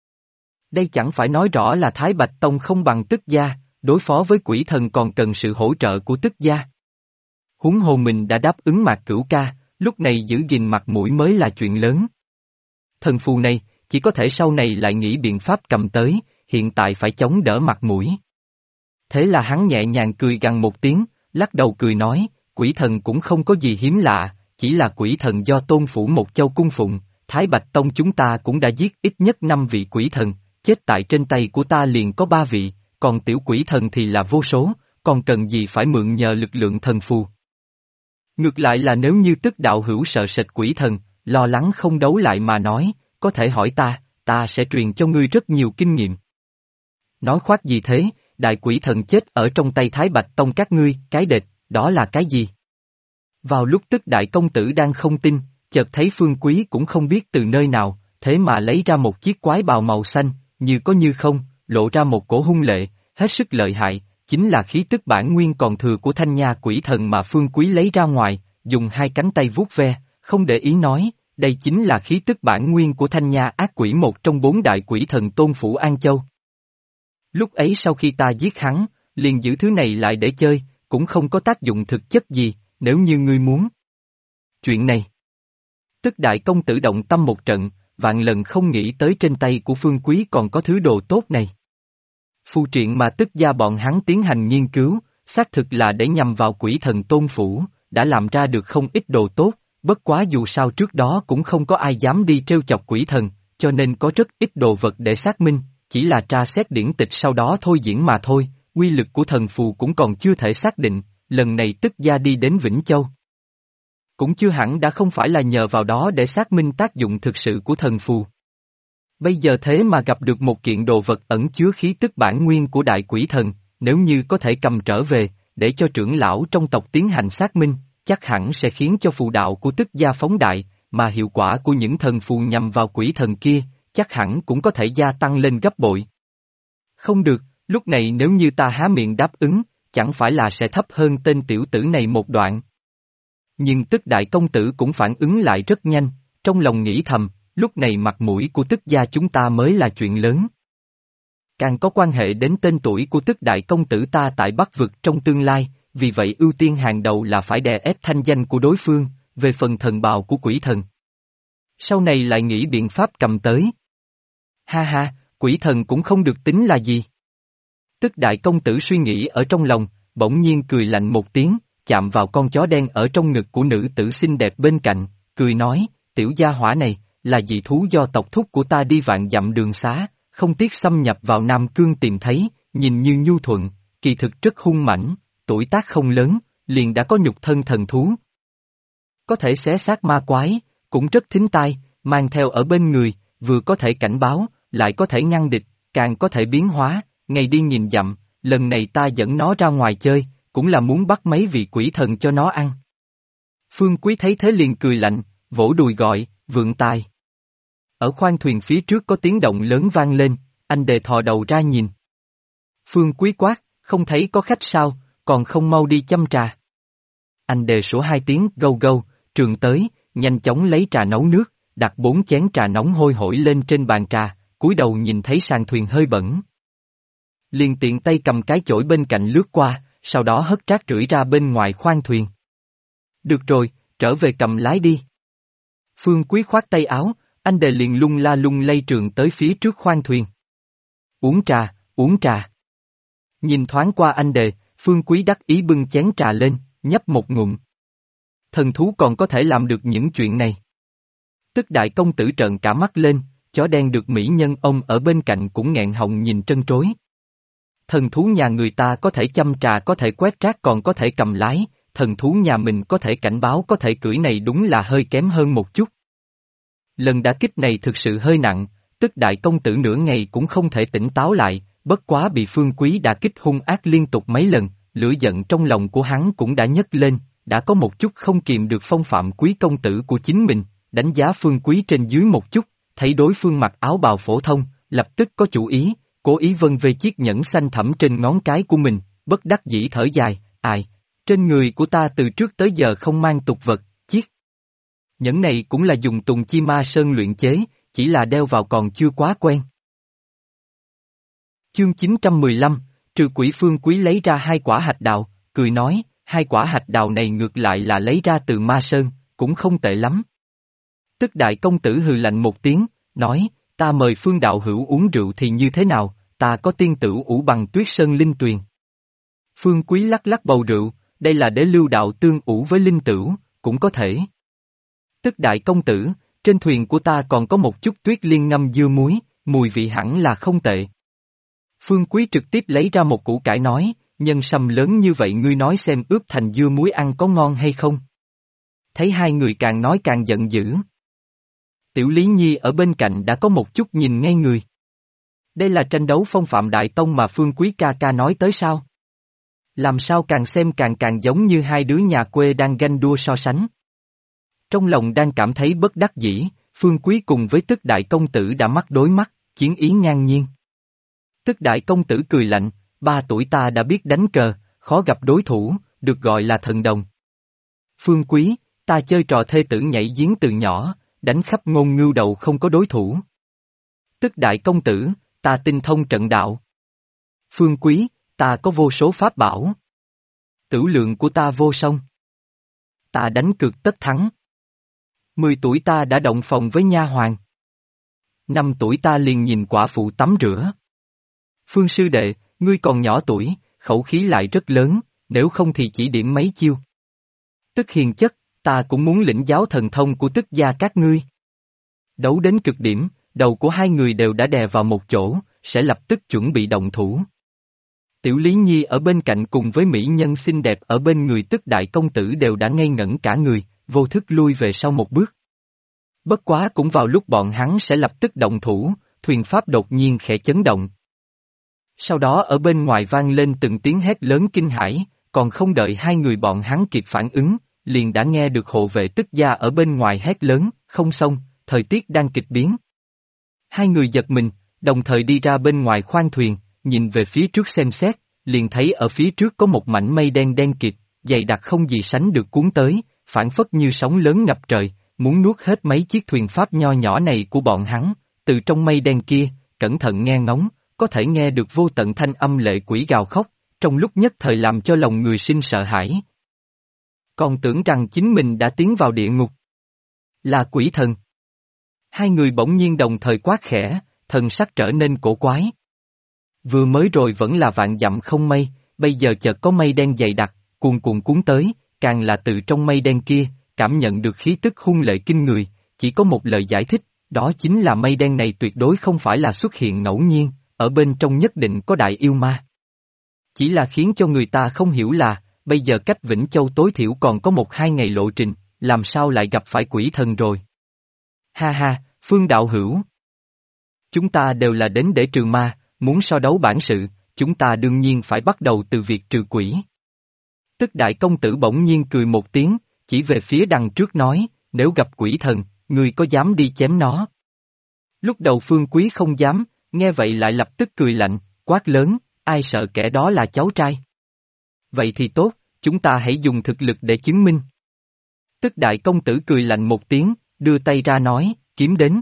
Đây chẳng phải nói rõ là Thái Bạch Tông không bằng Tức gia, đối phó với quỷ thần còn cần sự hỗ trợ của Tức gia. Huống hồ mình đã đáp ứng Mạc Cửu ca, lúc này giữ gìn mặt mũi mới là chuyện lớn. Thần phù này, chỉ có thể sau này lại nghĩ biện pháp cầm tới, hiện tại phải chống đỡ mặt mũi. Thế là hắn nhẹ nhàng cười gằn một tiếng, lắc đầu cười nói, quỷ thần cũng không có gì hiếm lạ, chỉ là quỷ thần do tôn phủ một châu cung phụng, Thái Bạch Tông chúng ta cũng đã giết ít nhất 5 vị quỷ thần, chết tại trên tay của ta liền có 3 vị, còn tiểu quỷ thần thì là vô số, còn cần gì phải mượn nhờ lực lượng thần phù. Ngược lại là nếu như Tức đạo hữu sợ sệt quỷ thần, lo lắng không đấu lại mà nói, có thể hỏi ta sẽ truyền cho ngươi rất nhiều kinh nghiệm. Nói khoác gì thế, đại quỷ thần chết ở trong tay Thái Bạch Tông các ngươi, cái địch, đó là cái gì? Vào lúc Tức đại công tử đang không tin, chợt thấy Phương Quý cũng không biết từ nơi nào, thế mà lấy ra một chiếc quái bào màu xanh, như có như không, lộ ra một cổ hung lệ, hết sức lợi hại, chính là khí tức bản nguyên còn thừa của Thanh Nha quỷ thần mà Phương Quý lấy ra ngoài, dùng 2 cánh tay vuốt ve, không để ý nói, đây chính là khí tức bản nguyên của Thanh Nha ác quỷ, một trong 4 đại quỷ thần tôn phủ An Châu. Lúc ấy sau khi ta giết hắn, liền giữ thứ này lại để chơi, cũng không có tác dụng thực chất gì, nếu như ngươi muốn. Chuyện này. Tức đại công tử động tâm một trận, vạn lần không nghĩ tới trên tay của Phương Quý còn có thứ đồ tốt này. Phù triện mà tức gia bọn hắn tiến hành nghiên cứu, xác thực là để nhằm vào quỷ thần tôn phủ, đã làm ra được không ít đồ tốt, bất quá dù sao trước đó cũng không có ai dám đi trêu chọc quỷ thần, cho nên có rất ít đồ vật để xác minh, chỉ là tra xét điển tịch sau đó thôi diễn mà thôi, uy lực của thần phù cũng còn chưa thể xác định, lần này tức gia đi đến Vĩnh Châu. Cũng chưa hẳn đã không phải là nhờ vào đó để xác minh tác dụng thực sự của thần phù. Bây giờ thế mà gặp được một kiện đồ vật ẩn chứa khí tức bản nguyên của đại quỷ thần, nếu như có thể cầm trở về, để cho trưởng lão trong tộc tiến hành xác minh, chắc hẳn sẽ khiến cho phù đạo của tức gia phóng đại, mà hiệu quả của những thần phù nhằm vào quỷ thần kia, chắc hẳn cũng có thể gia tăng lên gấp bội. Không được, lúc này nếu như ta há miệng đáp ứng, chẳng phải là sẽ thấp hơn tên tiểu tử này một đoạn. Nhưng tức đại công tử cũng phản ứng lại rất nhanh, trong lòng nghĩ thầm, lúc này mặt mũi của tức gia chúng ta mới là chuyện lớn. Càng có quan hệ đến tên tuổi của tức đại công tử ta tại Bắc Vực trong tương lai, vì vậy ưu tiên hàng đầu là phải đè ép thanh danh của đối phương, về phần thần bào của quỷ thần. Sau này lại nghĩ biện pháp cầm tới. Ha ha, quỷ thần cũng không được tính là gì. Tức đại công tử suy nghĩ ở trong lòng, bỗng nhiên cười lạnh một tiếng, chạm vào con chó đen ở trong ngực của nữ tử xinh đẹp bên cạnh, cười nói, tiểu gia hỏa này, là dị thú do tộc thúc của ta đi vạn dặm đường xá, không tiếc xâm nhập vào Nam Cương tìm thấy, nhìn như nhu thuận, kỳ thực rất hung mãnh, tuổi tác không lớn, liền đã có nhục thân thần thú. Có thể xé xác ma quái, cũng rất thính tai, mang theo ở bên người, vừa có thể cảnh báo, lại có thể ngăn địch, càng có thể biến hóa, ngày đi nhìn dặm, lần này ta dẫn nó ra ngoài chơi, cũng là muốn bắt mấy vị quỷ thần cho nó ăn. Phương Quý thấy thế liền cười lạnh, vỗ đùi gọi, vượng tài. Ở khoang thuyền phía trước có tiếng động lớn vang lên, anh đề thò đầu ra nhìn. Phương Quý quát, không thấy có khách sao, còn không mau đi châm trà. Anh đề sủa hai tiếng gâu gâu, trường tới, nhanh chóng lấy trà nấu nước, đặt 4 chén trà nóng hôi hổi lên trên bàn trà, cúi đầu nhìn thấy sàn thuyền hơi bẩn. Liền tiện tay cầm cái chổi bên cạnh lướt qua, sau đó hất rác rưởi ra bên ngoài khoang thuyền. Được rồi, trở về cầm lái đi. Phương Quý khoát tay áo, anh đề liền lung la lung lay trường tới phía trước khoang thuyền. Uống trà, uống trà. Nhìn thoáng qua anh đề, Phương Quý đắc ý bưng chén trà lên, nhấp một ngụm. Thần thú còn có thể làm được những chuyện này. Tức đại công tử trợn cả mắt lên, chó đen được mỹ nhân ông ở bên cạnh cũng nghẹn họng nhìn trân trối. Thần thú nhà người ta có thể chăm trà, có thể quét rác, còn có thể cầm lái, thần thú nhà mình có thể cảnh báo, có thể cưỡi, này đúng là hơi kém hơn một chút. Lần đả kích này thực sự hơi nặng, tức đại công tử nửa ngày cũng không thể tỉnh táo lại, bất quá bị Phương Quý đả kích hung ác liên tục mấy lần, lửa giận trong lòng của hắn cũng đã nhấc lên, đã có một chút không kìm được phong phạm quý công tử của chính mình, đánh giá Phương Quý trên dưới một chút, thấy đối phương mặc áo bào phổ thông, lập tức có chủ ý, cố ý vân về chiếc nhẫn xanh thẳm trên ngón cái của mình, bất đắc dĩ thở dài, ai, trên người của ta từ trước tới giờ không mang tục vật, chiếc nhẫn này cũng là dùng tùng chi ma sơn luyện chế, chỉ là đeo vào còn chưa quá quen. Chương 915, trừ quỷ. Phương Quý lấy ra 2 quả hạch đào, cười nói, 2 quả hạch đào này ngược lại là lấy ra từ ma sơn, cũng không tệ lắm. Tức đại công tử hừ lạnh một tiếng, nói, ta mời Phương đạo hữu uống rượu thì như thế nào, ta có tiên tửu ủ bằng tuyết sơn linh tuyền. Phương Quý lắc lắc bầu rượu, đây là để lưu đạo tương ủ với linh tửu, cũng có thể. Tức đại công tử, trên thuyền của ta còn có một chút tuyết liên ngâm dưa muối, mùi vị hẳn là không tệ. Phương Quý trực tiếp lấy ra một củ cải nói, nhân sâm lớn như vậy ngươi nói xem ướp thành dưa muối ăn có ngon hay không? Thấy hai người càng nói càng giận dữ. Tiểu Lý Nhi ở bên cạnh đã có một chút nhìn ngay người. Đây là tranh đấu phong phạm đại tông mà Phương Quý ca ca nói tới sao? Làm sao càng xem càng giống như hai đứa nhà quê đang ganh đua so sánh. Trong lòng đang cảm thấy bất đắc dĩ, Phương Quý cùng với Tức đại công tử đã mắt đối mắt, chiến ý ngang nhiên. Tức đại công tử cười lạnh, 3 tuổi ta đã biết đánh cờ, khó gặp đối thủ, được gọi là thần đồng. Phương Quý, ta chơi trò thê tử nhảy giếng từ nhỏ, đánh khắp ngôn ngưu đầu không có đối thủ. Tức đại công tử, ta tinh thông trận đạo. Phương Quý, ta có vô số pháp bảo. Tửu lượng của ta vô song. Ta đánh cược tất thắng. 10 tuổi ta đã động phòng với nha hoàn. 5 tuổi ta liền nhìn quả phụ tắm rửa. Phương sư đệ, ngươi còn nhỏ tuổi, khẩu khí lại rất lớn, nếu không thì chỉ điểm mấy chiêu. Tức hiền chất, ta cũng muốn lĩnh giáo thần thông của tức gia các ngươi. Đấu đến cực điểm, đầu của hai người đều đã đè vào một chỗ, sẽ lập tức chuẩn bị động thủ. Tiểu Lý Nhi ở bên cạnh cùng với mỹ nhân xinh đẹp ở bên người tức đại công tử đều đã ngây ngẩn cả người, vô thức lui về sau một bước. Bất quá cũng vào lúc bọn hắn sẽ lập tức động thủ, thuyền pháp đột nhiên khẽ chấn động. Sau đó ở bên ngoài vang lên từng tiếng hét lớn kinh hãi, còn không đợi hai người bọn hắn kịp phản ứng, liền đã nghe được hộ vệ tức gia ở bên ngoài hét lớn, không xong, thời tiết đang kịch biến. Hai người giật mình, đồng thời đi ra bên ngoài khoang thuyền, nhìn về phía trước xem xét, liền thấy ở phía trước có một mảnh mây đen đen kịt, dày đặc không gì sánh được cuốn tới, phảng phất như sóng lớn ngập trời, muốn nuốt hết mấy chiếc thuyền pháp nho nhỏ này của bọn hắn, từ trong mây đen kia, cẩn thận nghe ngóng, có thể nghe được vô tận thanh âm lệ quỷ gào khóc, trong lúc nhất thời làm cho lòng người sinh sợ hãi. Còn tưởng rằng chính mình đã tiến vào địa ngục. Là quỷ thần. Hai người bỗng nhiên đồng thời quát khẽ, thần sắc trở nên cổ quái. Vừa mới rồi vẫn là vạn dặm không mây, bây giờ chợt có mây đen dày đặc, cuồn cuộn cuốn tới, càng là từ trong mây đen kia, cảm nhận được khí tức hung lệ kinh người, chỉ có một lời giải thích, đó chính là mây đen này tuyệt đối không phải là xuất hiện ngẫu nhiên, ở bên trong nhất định có đại yêu ma. Chỉ là khiến cho người ta không hiểu là, bây giờ cách Vĩnh Châu tối thiểu còn có 1-2 ngày lộ trình, làm sao lại gặp phải quỷ thần rồi. Ha ha, Phương đạo hữu. Chúng ta đều là đến để trừ ma, muốn so đấu bản sự, chúng ta đương nhiên phải bắt đầu từ việc trừ quỷ. Tức đại công tử bỗng nhiên cười một tiếng, chỉ về phía đằng trước nói, nếu gặp quỷ thần, ngươi có dám đi chém nó? Lúc đầu Phương Quý không dám, nghe vậy lại lập tức cười lạnh, quát lớn, ai sợ kẻ đó là cháu trai. Vậy thì tốt, chúng ta hãy dùng thực lực để chứng minh. Tức đại công tử cười lạnh một tiếng, đưa tay ra nói, kiếm đến.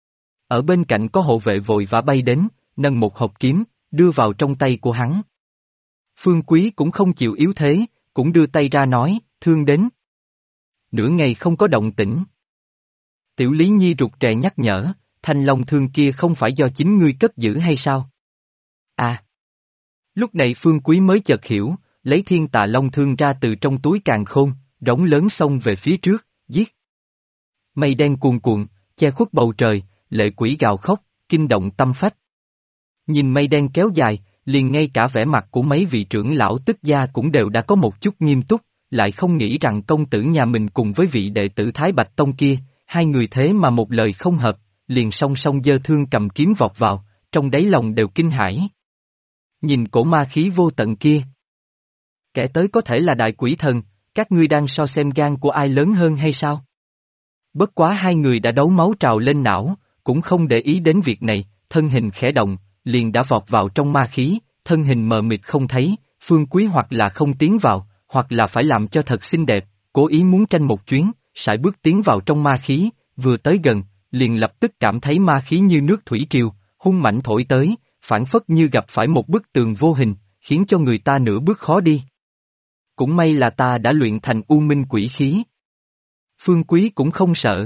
Ở bên cạnh có hộ vệ vội vã bay đến, nâng một hộp kiếm, đưa vào trong tay của hắn. Phương Quý cũng không chịu yếu thế, cũng đưa tay ra nói, thương đến. Nửa ngày không có động tĩnh. Tiểu Lý Nhi rụt rè nhắc nhở, thanh long thương kia không phải do chính ngươi cất giữ hay sao? À! Lúc này Phương Quý mới chợt hiểu, lấy thiên tà long thương ra từ trong túi càn khôn, rống lớn xông về phía trước, giết. Mây đen cuồn cuộn, che khuất bầu trời, lệ quỷ gào khóc, kinh động tâm phách. Nhìn mây đen kéo dài, liền ngay cả vẻ mặt của mấy vị trưởng lão tức gia cũng đều đã có một chút nghiêm túc, lại không nghĩ rằng công tử nhà mình cùng với vị đệ tử Thái Bạch Tông kia, hai người thế mà một lời không hợp, liền song song giơ thương cầm kiếm vọt vào, trong đáy lòng đều kinh hãi. Nhìn cổ ma khí vô tận kia. Kẻ tới có thể là đại quỷ thần, các ngươi đang so xem gan của ai lớn hơn hay sao? Bất quá hai người đã đấu máu trào lên não, cũng không để ý đến việc này, thân hình khẽ động, liền đã vọt vào trong ma khí, thân hình mờ mịt không thấy, Phương Quý hoặc là không tiến vào, hoặc là phải làm cho thật xinh đẹp, cố ý muốn tranh một chuyến, sải bước tiến vào trong ma khí, vừa tới gần, liền lập tức cảm thấy ma khí như nước thủy triều, hung mãnh thổi tới, phảng phất như gặp phải một bức tường vô hình, khiến cho người ta nửa bước khó đi. Cũng may là ta đã luyện thành U Minh Quỷ Khí. Phương Quý cũng không sợ.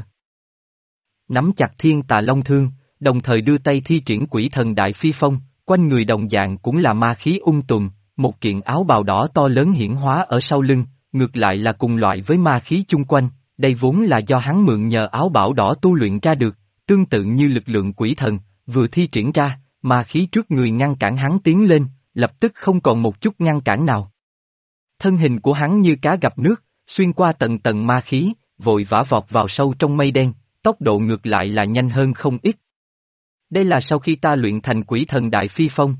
Nắm chặt thiên tà long thương, đồng thời đưa tay thi triển quỷ thần đại phi phong, quanh người đồng dạng cũng là ma khí tùm, một kiện áo bào đỏ to lớn hiển hóa ở sau lưng, ngược lại là cùng loại với ma khí chung quanh, đây vốn là do hắn mượn nhờ áo bào đỏ tu luyện ra được, tương tự như lực lượng quỷ thần, vừa thi triển ra, ma khí trước người ngăn cản hắn tiến lên, lập tức không còn một chút ngăn cản nào. Thân hình của hắn như cá gặp nước, xuyên qua tầng tầng ma khí, vội vã vọt vào sâu trong mây đen, tốc độ ngược lại là nhanh hơn không ít. Đây là sau khi ta luyện thành quỷ thần đại phi phong.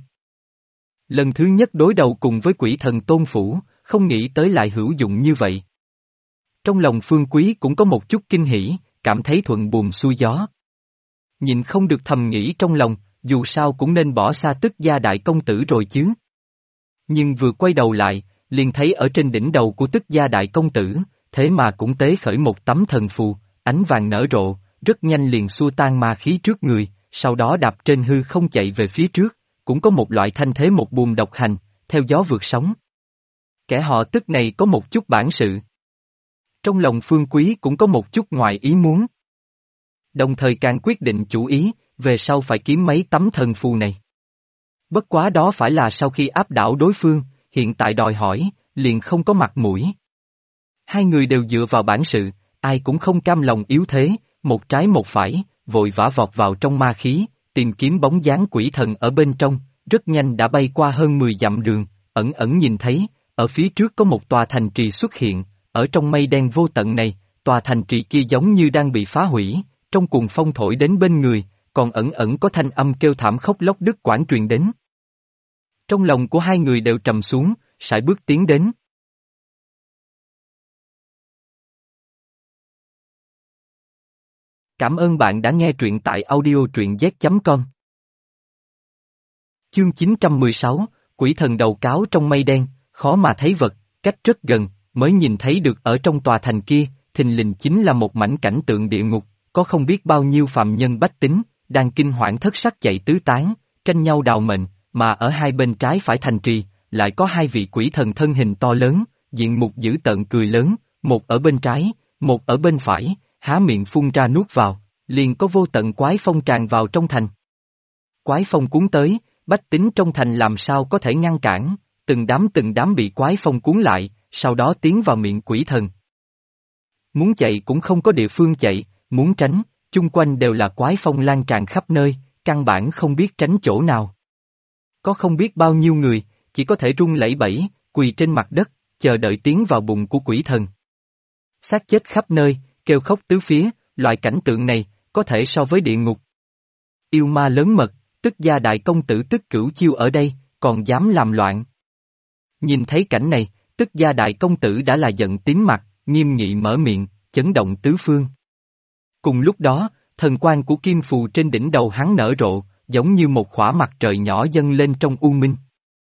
Lần thứ nhất đối đầu cùng với quỷ thần Tôn Phủ, không nghĩ tới lại hữu dụng như vậy. Trong lòng Phương Quý cũng có một chút kinh hỉ, cảm thấy thuận buồm xuôi gió. Nhìn không được thầm nghĩ trong lòng, dù sao cũng nên bỏ xa tức gia đại công tử rồi chứ. Nhưng vừa quay đầu lại, liền thấy ở trên đỉnh đầu của tức gia đại công tử, thế mà cũng tế khởi một tấm thần phù, ánh vàng nở rộ, rất nhanh liền xua tan ma khí trước người, sau đó đạp trên hư không chạy về phía trước, cũng có một loại thanh thế một buồm độc hành, theo gió vượt sóng. Kẻ họ tức này có một chút bản sự. Trong lòng Phương Quý cũng có một chút ngoài ý muốn. Đồng thời càng quyết định chủ ý, về sau phải kiếm mấy tấm thần phù này. Bất quá đó phải là sau khi áp đảo đối phương, hiện tại đòi hỏi, liền không có mặt mũi. Hai người đều dựa vào bản sự, ai cũng không cam lòng yếu thế, một trái một phải, vội vã vọt vào trong ma khí, tìm kiếm bóng dáng quỷ thần ở bên trong, rất nhanh đã bay qua hơn 10 dặm đường, ẩn ẩn nhìn thấy, ở phía trước có một tòa thành trì xuất hiện, ở trong mây đen vô tận này, tòa thành trì kia giống như đang bị phá hủy, trong cuồng phong thổi đến bên người, còn ẩn ẩn có thanh âm kêu thảm khóc lóc đứt quãng truyền đến. Trong lòng của hai người đều trầm xuống, sải bước tiến đến. Cảm ơn bạn đã nghe truyện tại audio truyện z.com. Chương 916, Quỷ thần đầu cáo trong mây đen, khó mà thấy vật, cách rất gần, mới nhìn thấy được ở trong tòa thành kia, thình lình chính là một mảnh cảnh tượng địa ngục, có không biết bao nhiêu phàm nhân bách tính, đang kinh hoảng thất sắc chạy tứ tán, tranh nhau đào mệnh, mà ở hai bên trái phải thành trì, lại có hai vị quỷ thần thân hình to lớn, diện mục dữ tợn cười lớn, một ở bên trái, một ở bên phải, há miệng phun ra nuốt vào, liền có vô tận quái phong tràn vào trong thành. Quái phong cuốn tới, bách tính trong thành làm sao có thể ngăn cản, từng đám bị quái phong cuốn lại, sau đó tiến vào miệng quỷ thần. Muốn chạy cũng không có địa phương chạy, muốn tránh, chung quanh đều là quái phong lan tràn khắp nơi, căn bản không biết tránh chỗ nào. Có không biết bao nhiêu người, chỉ có thể run lẩy bẩy, quỳ trên mặt đất, chờ đợi tiến vào bụng của quỷ thần. Xác chết khắp nơi, kêu khóc tứ phía, loại cảnh tượng này, có thể so với địa ngục. Yêu ma lớn mật, Tức gia đại công tử Tức Cửu Chiêu ở đây, còn dám làm loạn. Nhìn thấy cảnh này, Tức gia đại công tử đã là giận tím mặt, nghiêm nghị mở miệng, chấn động tứ phương. Cùng lúc đó, thần quang của kim phù trên đỉnh đầu hắn nở rộ, giống như một khỏa mặt trời nhỏ dâng lên trong u minh.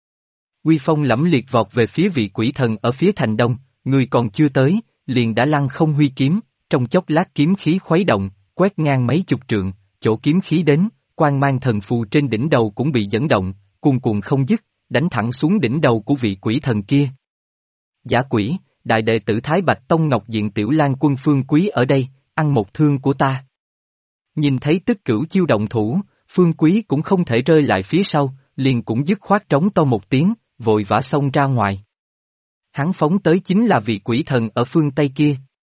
Uy phong lẫm liệt vọt về phía vị quỷ thần ở phía thành đông, người còn chưa tới, liền đã lăng không huy kiếm, trong chốc lát kiếm khí khuấy động, quét ngang mấy chục trượng, chỗ kiếm khí đến, quang mang thần phù trên đỉnh đầu cũng bị dẫn động, cuồn cuộn không dứt, đánh thẳng xuống đỉnh đầu của vị quỷ thần kia. Giả quỷ, đại đệ tử Thái Bạch Tông Ngọc Diện Tiểu Lang Quân Phương Quý ở đây, ăn một thương của ta. Nhìn thấy Tức Cửu Chiêu động thủ, Phương Quý cũng không thể rơi lại phía sau, liền cũng dứt khoát trống to một tiếng, vội vã xông ra ngoài. Hắn phóng tới chính là vị quỷ thần ở phương Tây kia.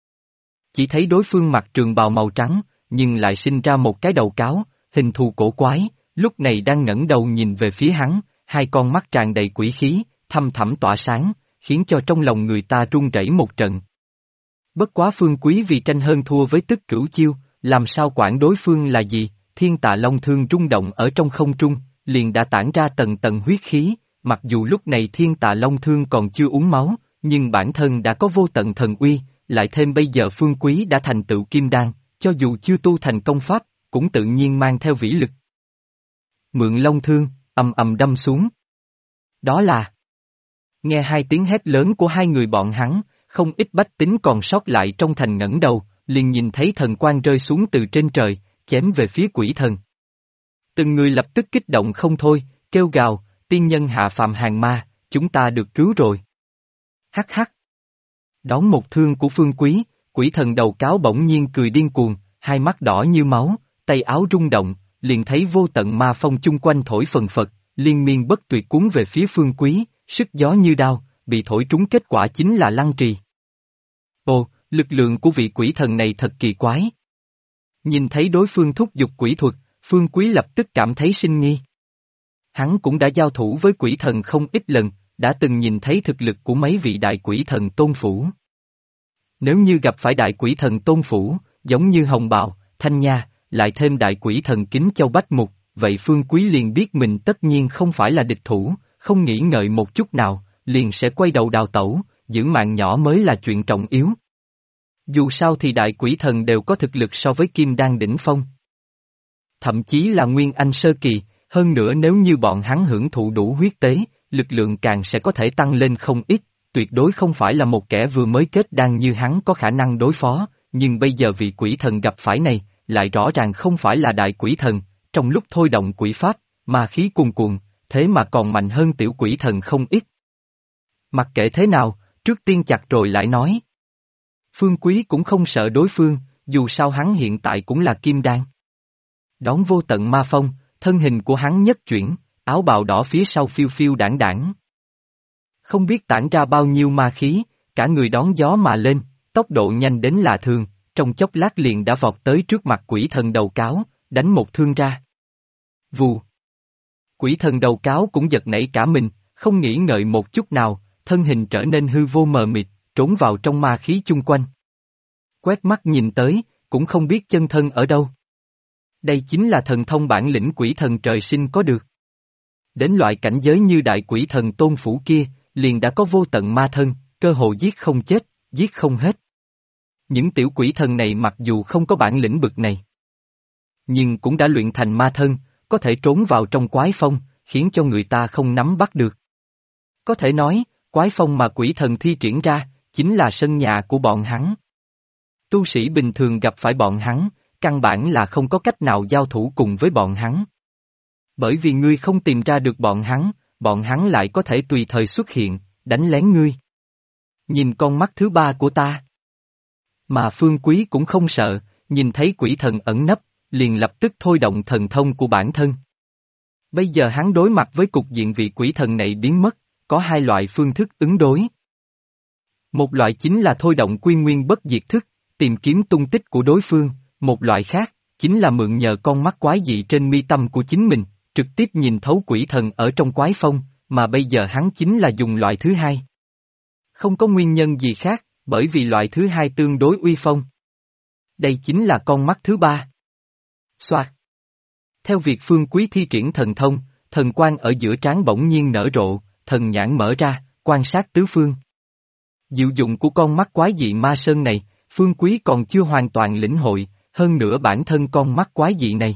Chỉ thấy đối phương mặc trường bào màu trắng, nhưng lại sinh ra một cái đầu cáo, hình thù cổ quái, lúc này đang ngẩng đầu nhìn về phía hắn, hai con mắt tràn đầy quỷ khí, thăm thẳm tỏa sáng, khiến cho trong lòng người ta run rẩy một trận. Bất quá Phương Quý vì tranh hơn thua với Tức Cửu Chiêu, làm sao quản đối phương là gì, Thiên Tà Long Thương rung động ở trong không trung, liền đã tản ra tầng tầng huyết khí, mặc dù lúc này Thiên Tà Long Thương còn chưa uống máu, nhưng bản thân đã có vô tận thần uy, lại thêm bây giờ Phương Quý đã thành tựu kim đan, cho dù chưa tu thành công pháp, cũng tự nhiên mang theo vĩ lực. Mượn Long Thương, ầm ầm đâm xuống. Đó là... Nghe hai tiếng hét lớn của hai người bọn hắn, không ít bách tính còn sót lại trong thành ngẩng đầu, liền nhìn thấy thần quang rơi xuống từ trên trời, chém về phía quỷ thần. Từng người lập tức kích động không thôi, kêu gào, tiên nhân hạ phàm hàng ma, chúng ta được cứu rồi. Hắc hắc. Đón một thương của Phương Quý, quỷ thần đầu cáo bỗng nhiên cười điên cuồng, hai mắt đỏ như máu, tay áo rung động, liền thấy vô tận ma phong chung quanh thổi phần phật, liên miên bất tuyệt cuốn về phía Phương Quý, sức gió như đao, bị thổi trúng kết quả chính là lăng trì. Ồ, lực lượng của vị quỷ thần này thật kỳ quái. Nhìn thấy đối phương thúc giục quỷ thuật, Phương Quý lập tức cảm thấy sinh nghi. Hắn cũng đã giao thủ với quỷ thần không ít lần, đã từng nhìn thấy thực lực của mấy vị đại quỷ thần tôn phủ. Nếu như gặp phải đại quỷ thần tôn phủ, giống như Hồng Bào, Thanh Nha, lại thêm đại quỷ thần Kính Châu Bách Mục, vậy Phương Quý liền biết mình tất nhiên không phải là địch thủ, không nghĩ ngợi một chút nào, liền sẽ quay đầu đào tẩu, giữ mạng nhỏ mới là chuyện trọng yếu. Dù sao thì đại quỷ thần đều có thực lực so với Kim Đan đỉnh phong. Thậm chí là Nguyên Anh sơ kỳ, hơn nữa nếu như bọn hắn hưởng thụ đủ huyết tế, lực lượng càng sẽ có thể tăng lên không ít, tuyệt đối không phải là một kẻ vừa mới kết đan như hắn có khả năng đối phó, nhưng bây giờ vị quỷ thần gặp phải này, lại rõ ràng không phải là đại quỷ thần, trong lúc thôi động quỷ pháp, ma khí cuồn cuộn, thế mà còn mạnh hơn tiểu quỷ thần không ít. Mặc kệ thế nào, trước tiên chặt rồi lại nói. Phương Quý cũng không sợ đối phương, dù sao hắn hiện tại cũng là kim đan. Đón vô tận ma phong, thân hình của hắn nhất chuyển, áo bào đỏ phía sau phiêu phiêu đảng đảng. Không biết tản ra bao nhiêu ma khí, cả người đón gió mà lên, tốc độ nhanh đến lạ thường, trong chốc lát liền đã vọt tới trước mặt quỷ thần đầu cáo, đánh một thương ra. Vù. Quỷ thần đầu cáo cũng giật nảy cả mình, không nghĩ ngợi một chút nào, thân hình trở nên hư vô mờ mịt, trốn vào trong ma khí chung quanh. Quét mắt nhìn tới, cũng không biết chân thân ở đâu. Đây chính là thần thông bản lĩnh quỷ thần trời sinh có được. Đến loại cảnh giới như đại quỷ thần tôn phủ kia, liền đã có vô tận ma thân, cơ hồ giết không chết, giết không hết. Những tiểu quỷ thần này mặc dù không có bản lĩnh bực này, nhưng cũng đã luyện thành ma thân, có thể trốn vào trong quái phong, khiến cho người ta không nắm bắt được. Có thể nói, quái phong mà quỷ thần thi triển ra, chính là sân nhà của bọn hắn. Tu sĩ bình thường gặp phải bọn hắn, căn bản là không có cách nào giao thủ cùng với bọn hắn. Bởi vì ngươi không tìm ra được bọn hắn lại có thể tùy thời xuất hiện, đánh lén ngươi. Nhìn con mắt thứ ba của ta. Mà Phương Quý cũng không sợ, nhìn thấy quỷ thần ẩn nấp, liền lập tức thôi động thần thông của bản thân. Bây giờ hắn đối mặt với cục diện vị quỷ thần này biến mất, có hai loại phương thức ứng đối. Một loại chính là thôi động quy nguyên bất diệt thức, tìm kiếm tung tích của đối phương, một loại khác, chính là mượn nhờ con mắt quái dị trên mi tâm của chính mình, trực tiếp nhìn thấu quỷ thần ở trong quái phong, mà bây giờ hắn chính là dùng loại thứ hai. Không có nguyên nhân gì khác, bởi vì loại thứ hai tương đối uy phong. Đây chính là con mắt thứ ba. Soạt. Theo việc Phương Quý thi triển thần thông, thần quang ở giữa trán bỗng nhiên nở rộ, thần nhãn mở ra, quan sát tứ phương. Diệu dụng của con mắt quái dị ma sơn này, Phương Quý còn chưa hoàn toàn lĩnh hội, hơn nữa bản thân con mắt quái dị này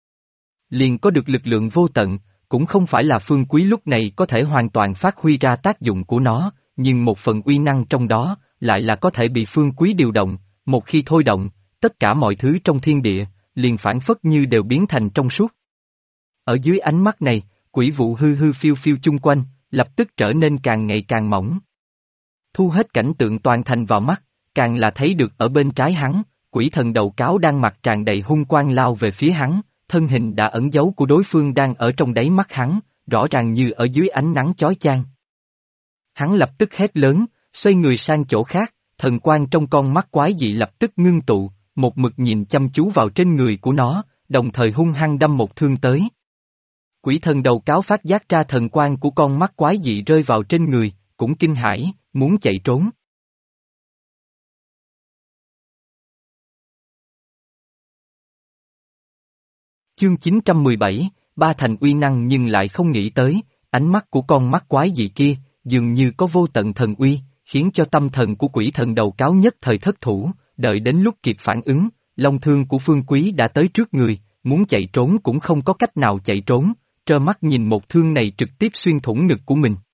liền có được lực lượng vô tận, cũng không phải là Phương Quý lúc này có thể hoàn toàn phát huy ra tác dụng của nó, nhưng một phần uy năng trong đó, lại là có thể bị Phương Quý điều động, một khi thôi động, tất cả mọi thứ trong thiên địa, liền phản phất như đều biến thành trong suốt. Ở dưới ánh mắt này, quỷ vụ hư hư phiêu phiêu chung quanh, lập tức trở nên càng ngày càng mỏng. Thu hết cảnh tượng toàn thành vào mắt, càng là thấy được ở bên trái hắn, quỷ thần đầu cáo đang mặt tràn đầy hung quang lao về phía hắn, thân hình đã ẩn giấu của đối phương đang ở trong đáy mắt hắn, rõ ràng như ở dưới ánh nắng chói chang. Hắn lập tức hét lớn, xoay người sang chỗ khác, thần quang trong con mắt quái dị lập tức ngưng tụ, một mực nhìn chăm chú vào trên người của nó, đồng thời hung hăng đâm một thương tới. Quỷ thần đầu cáo phát giác ra thần quang của con mắt quái dị rơi vào trên người, cũng kinh hãi, muốn chạy trốn. Chương 917, ba thành uy năng nhưng lại không nghĩ tới, ánh mắt của con mắt quái dị kia, dường như có vô tận thần uy, khiến cho tâm thần của quỷ thần đầu cáo nhất thời thất thủ, đợi đến lúc kịp phản ứng, long thương của Phương Quý đã tới trước người, muốn chạy trốn cũng không có cách nào chạy trốn, trơ mắt nhìn một thương này trực tiếp xuyên thủng ngực của mình.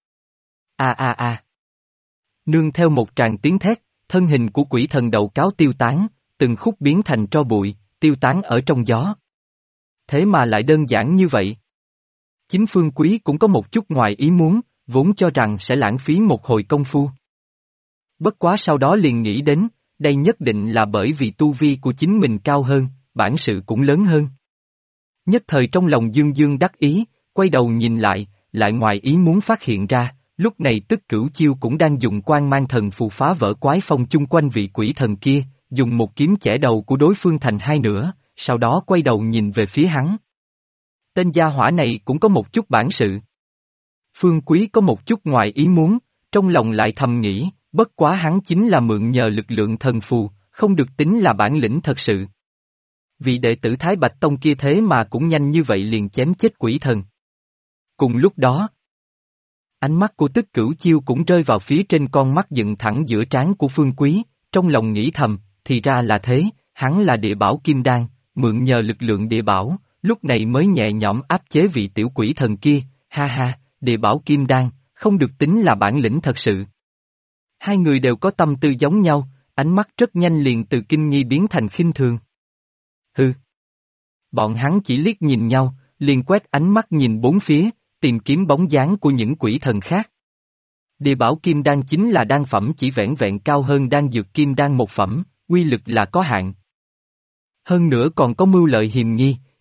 A. Nương theo một tràng tiếng thét, thân hình của quỷ thần đầu cáo tiêu tán, từng khúc biến thành tro bụi, tiêu tán ở trong gió. Thế mà lại đơn giản như vậy. Chính Phương Quý cũng có một chút ngoài ý muốn, vốn cho rằng sẽ lãng phí một hồi công phu. Bất quá sau đó liền nghĩ đến, đây nhất định là bởi vì tu vi của chính mình cao hơn, bản sự cũng lớn hơn. Nhất thời trong lòng dương dương đắc ý, quay đầu nhìn lại ngoài ý muốn phát hiện ra, lúc này Tức Cửu Chiêu cũng đang dùng quang mang thần phù phá vỡ quái phong chung quanh vị quỷ thần kia, dùng một kiếm chẻ đầu của đối phương thành hai nửa, sau đó quay đầu nhìn về phía hắn. Tên gia hỏa này cũng có một chút bản sự. Phương Quý có một chút ngoài ý muốn, trong lòng lại thầm nghĩ, bất quá hắn chính là mượn nhờ lực lượng thần phù, không được tính là bản lĩnh thật sự. Vị đệ tử Thái Bạch Tông kia thế mà cũng nhanh như vậy liền chém chết quỷ thần. Cùng lúc đó, ánh mắt của Tức Cửu Chiêu cũng rơi vào phía trên con mắt dựng thẳng giữa trán của Phương Quý, trong lòng nghĩ thầm, thì ra là thế, hắn là địa bảo kim đan, mượn nhờ lực lượng địa bảo, lúc này mới nhẹ nhõm áp chế vị tiểu quỷ thần kia, ha ha, địa bảo kim đan, không được tính là bản lĩnh thật sự. Hai người đều có tâm tư giống nhau, ánh mắt rất nhanh liền từ kinh nghi biến thành khinh thường. Hừ. Bọn hắn chỉ liếc nhìn nhau, liền quét ánh mắt nhìn bốn phía, tìm kiếm bóng dáng của những quỷ thần khác. Địa bảo kim đan chính là đan phẩm chỉ vẻn vẹn cao hơn đan dược kim đan một phẩm, uy lực là có hạn. Hơn nữa còn có mưu lợi hiềm nghi,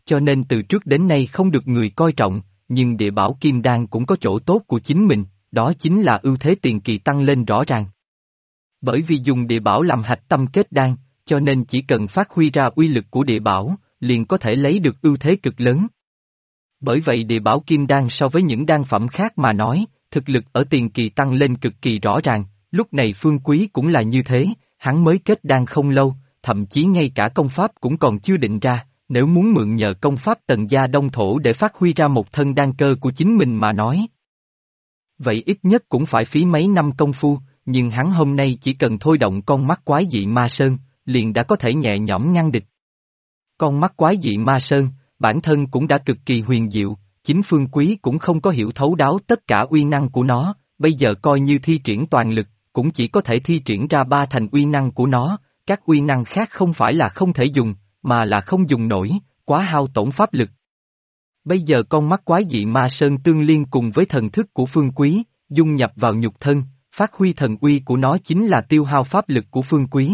cho nên từ trước đến nay không được người coi trọng, nhưng địa bảo kim đan cũng có chỗ tốt của chính mình, đó chính là ưu thế tiền kỳ tăng lên rõ ràng. Bởi vì dùng địa bảo làm hạch tâm kết đan, cho nên chỉ cần phát huy ra uy lực của địa bảo, liền có thể lấy được ưu thế cực lớn. Bởi vậy địa bảo kim đan so với những đan phẩm khác mà nói, thực lực ở tiền kỳ tăng lên cực kỳ rõ ràng, lúc này Phương Quý cũng là như thế, hắn mới kết đan không lâu, thậm chí ngay cả công pháp cũng còn chưa định ra, nếu muốn mượn nhờ công pháp tần gia đông thổ để phát huy ra một thân đan cơ của chính mình mà nói. Vậy ít nhất cũng phải phí mấy năm công phu, nhưng hắn hôm nay chỉ cần thôi động con mắt quái dị ma sơn, liền đã có thể nhẹ nhõm ngăn địch. Con mắt quái dị ma sơn, bản thân cũng đã cực kỳ huyền diệu, chính Phương Quý cũng không có hiểu thấu đáo tất cả uy năng của nó, bây giờ coi như thi triển toàn lực, cũng chỉ có thể thi triển ra 3 thành uy năng của nó, các uy năng khác không phải là không thể dùng, mà là không dùng nổi, quá hao tổn pháp lực. Bây giờ con mắt quái dị ma sơn tương liên cùng với thần thức của Phương Quý, dung nhập vào nhục thân, phát huy thần uy của nó chính là tiêu hao pháp lực của Phương Quý.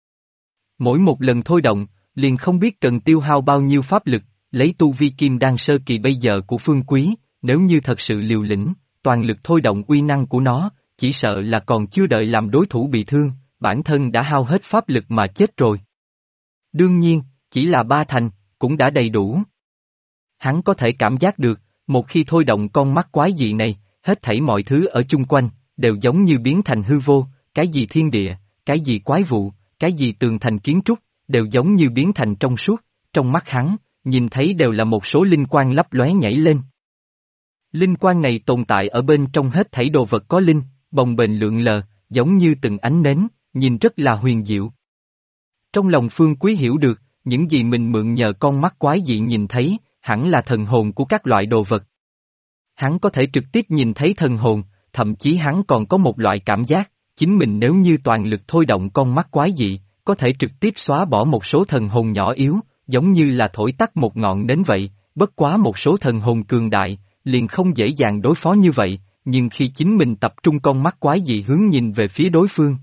Mỗi một lần thôi động, liền không biết cần tiêu hao bao nhiêu pháp lực, lấy tu vi kim đan sơ kỳ bây giờ của Phương Quý, nếu như thật sự liều lĩnh, toàn lực thôi động uy năng của nó, chỉ sợ là còn chưa đợi làm đối thủ bị thương, bản thân đã hao hết pháp lực mà chết rồi. Đương nhiên, chỉ là 3 thành, cũng đã đầy đủ. Hắn có thể cảm giác được, một khi thôi động con mắt quái dị này, hết thảy mọi thứ ở chung quanh, đều giống như biến thành hư vô, cái gì thiên địa, cái gì quái vụ, cái gì tường thành kiến trúc, đều giống như biến thành trong suốt, trong mắt hắn, nhìn thấy đều là một số linh quang lấp lóe nhảy lên. Linh quang này tồn tại ở bên trong hết thảy đồ vật có linh, bồng bềnh lượn lờ, giống như từng ánh nến, nhìn rất là huyền diệu. Trong lòng Phương Quý hiểu được, những gì mình mượn nhờ con mắt quái dị nhìn thấy, hẳn là thần hồn của các loại đồ vật. Hắn có thể trực tiếp nhìn thấy thần hồn, thậm chí hắn còn có một loại cảm giác, chính mình nếu như toàn lực thôi động con mắt quái dị, có thể trực tiếp xóa bỏ một số thần hồn nhỏ yếu, giống như là thổi tắt một ngọn nến vậy, bất quá một số thần hồn cường đại, liền không dễ dàng đối phó như vậy, nhưng khi chính mình tập trung con mắt quái dị hướng nhìn về phía đối phương,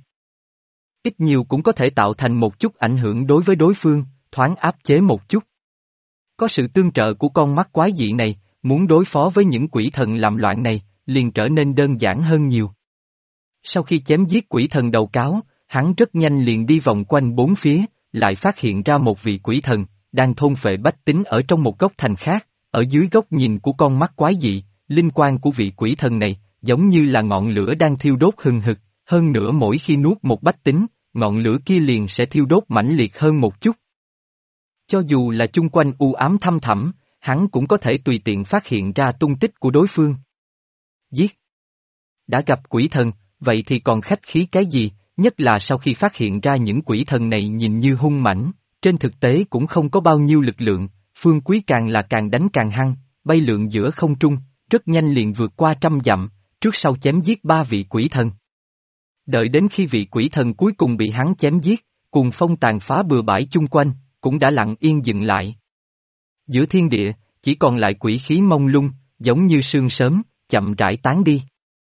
ít nhiều cũng có thể tạo thành một chút ảnh hưởng đối với đối phương, thoáng áp chế một chút. Có sự tương trợ của con mắt quái dị này, muốn đối phó với những quỷ thần làm loạn này, liền trở nên đơn giản hơn nhiều. Sau khi chém giết quỷ thần đầu cáo, hắn rất nhanh liền đi vòng quanh bốn phía, lại phát hiện ra một vị quỷ thần, đang thôn phệ bách tính ở trong một góc thành khác, ở dưới góc nhìn của con mắt quái dị, linh quan của vị quỷ thần này, giống như là ngọn lửa đang thiêu đốt hừng hực, hơn nữa mỗi khi nuốt một bách tính, ngọn lửa kia liền sẽ thiêu đốt mãnh liệt hơn một chút. Cho dù là chung quanh u ám thăm thẳm, hắn cũng có thể tùy tiện phát hiện ra tung tích của đối phương. Giết! Đã gặp quỷ thần, vậy thì còn khách khí cái gì, nhất là sau khi phát hiện ra những quỷ thần này nhìn như hung mãnh, trên thực tế cũng không có bao nhiêu lực lượng, Phương Quý càng là càng đánh càng hăng, bay lượn giữa không trung, rất nhanh liền vượt qua 100 dặm, trước sau chém giết 3 vị quỷ thần. Đợi đến khi vị quỷ thần cuối cùng bị hắn chém giết, cuồng phong tàn phá bừa bãi chung quanh, cũng đã lặng yên dừng lại. Giữa thiên địa, chỉ còn lại quỷ khí mông lung, giống như sương sớm, chậm rãi tán đi.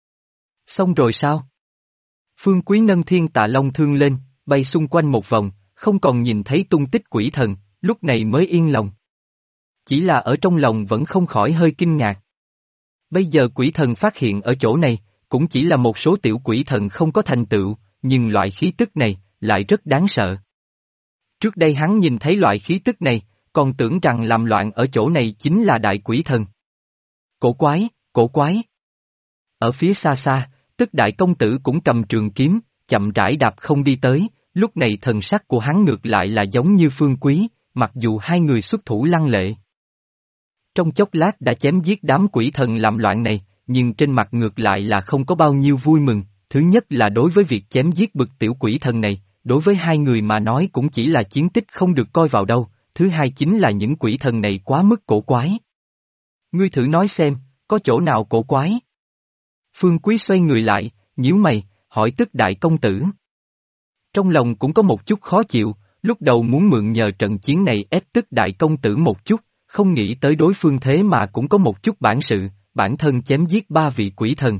Xong rồi sao? Phương Quý nâng thiên tà long thương lên, bay xung quanh một vòng, không còn nhìn thấy tung tích quỷ thần, lúc này mới yên lòng. Chỉ là ở trong lòng vẫn không khỏi hơi kinh ngạc. Bây giờ quỷ thần phát hiện ở chỗ này, cũng chỉ là một số tiểu quỷ thần không có thành tựu, nhưng loại khí tức này, lại rất đáng sợ. Trước đây hắn nhìn thấy loại khí tức này, còn tưởng rằng làm loạn ở chỗ này chính là đại quỷ thần. Cổ quái, cổ quái. Ở phía xa xa, tức đại công tử cũng cầm trường kiếm, chậm rãi đạp không đi tới, lúc này thần sắc của hắn ngược lại là giống như Phương Quý, mặc dù hai người xuất thủ lăng lệ. Trong chốc lát đã chém giết đám quỷ thần làm loạn này, nhưng trên mặt ngược lại là không có bao nhiêu vui mừng, thứ nhất là đối với việc chém giết bực tiểu quỷ thần này, đối với hai người mà nói cũng chỉ là chiến tích không được coi vào đâu, thứ hai chính là những quỷ thần này quá mức cổ quái. Ngươi thử nói xem, có chỗ nào cổ quái? Phương Quý xoay người lại, nhíu mày, hỏi tức đại công tử. Trong lòng cũng có một chút khó chịu, lúc đầu muốn mượn nhờ trận chiến này ép tức đại công tử một chút, không nghĩ tới đối phương thế mà cũng có một chút bản sự, bản thân chém giết 3 vị quỷ thần.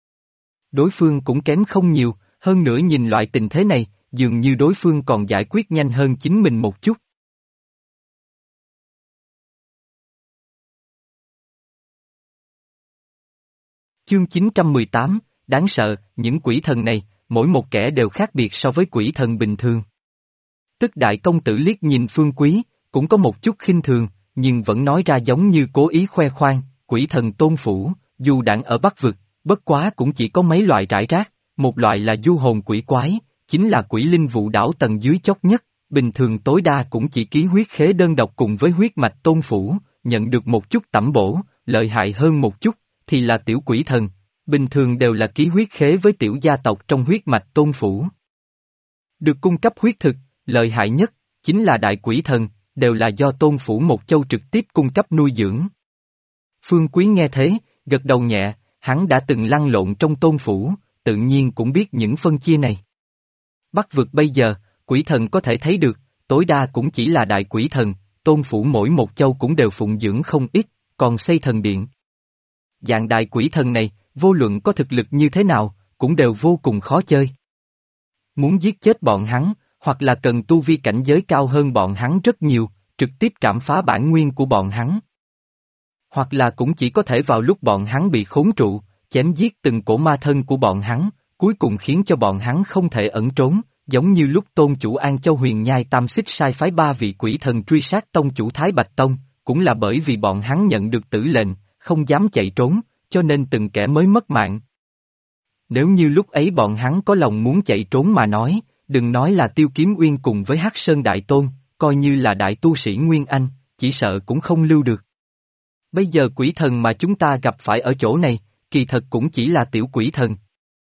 Đối phương cũng kém không nhiều, hơn nữa nhìn loại tình thế này, dường như đối phương còn giải quyết nhanh hơn chính mình một chút. Chương 918, đáng sợ, những quỷ thần này, mỗi một kẻ đều khác biệt so với quỷ thần bình thường. Tức đại công tử liếc nhìn Phương Quý, cũng có một chút khinh thường, nhưng vẫn nói ra giống như cố ý khoe khoang, quỷ thần Tôn Phủ, dù đặng ở Bắc Vực, bất quá cũng chỉ có mấy loại rải rác, một loại là du hồn quỷ quái, chính là quỷ linh vụ đảo tầng dưới chót nhất, bình thường tối đa cũng chỉ ký huyết khế đơn độc cùng với huyết mạch Tôn Phủ, nhận được một chút tẩm bổ, lợi hại hơn một chút, thì là tiểu quỷ thần, bình thường đều là ký huyết khế với tiểu gia tộc trong huyết mạch Tôn Phủ. Được cung cấp huyết thực, lợi hại nhất, chính là đại quỷ thần, đều là do Tôn Phủ một châu trực tiếp cung cấp nuôi dưỡng. Phương Quý nghe thế, gật đầu nhẹ, hắn đã từng lăn lộn trong Tôn Phủ, tự nhiên cũng biết những phân chia này. Bắc Vực bây giờ, quỷ thần có thể thấy được, tối đa cũng chỉ là đại quỷ thần, Tôn Phủ mỗi một châu cũng đều phụng dưỡng không ít, còn xây thần điện. Dạng đại quỷ thần này, vô luận có thực lực như thế nào, cũng đều vô cùng khó chơi. Muốn giết chết bọn hắn, hoặc là cần tu vi cảnh giới cao hơn bọn hắn rất nhiều, trực tiếp trảm phá bản nguyên của bọn hắn. Hoặc là cũng chỉ có thể vào lúc bọn hắn bị khốn trụ, chém giết từng cổ ma thân của bọn hắn, cuối cùng khiến cho bọn hắn không thể ẩn trốn, giống như lúc tôn chủ An Châu Huyền Nhai Tam Xích sai phái 3 vị quỷ thần truy sát tông chủ Thái Bạch Tông, cũng là bởi vì bọn hắn nhận được tử lệnh, không dám chạy trốn, cho nên từng kẻ mới mất mạng. Nếu như lúc ấy bọn hắn có lòng muốn chạy trốn mà nói, đừng nói là Tiêu Kiếm Uyên cùng với Hắc Sơn Đại Tôn, coi như là đại tu sĩ Nguyên Anh, chỉ sợ cũng không lưu được. Bây giờ quỷ thần mà chúng ta gặp phải ở chỗ này, kỳ thật cũng chỉ là tiểu quỷ thần.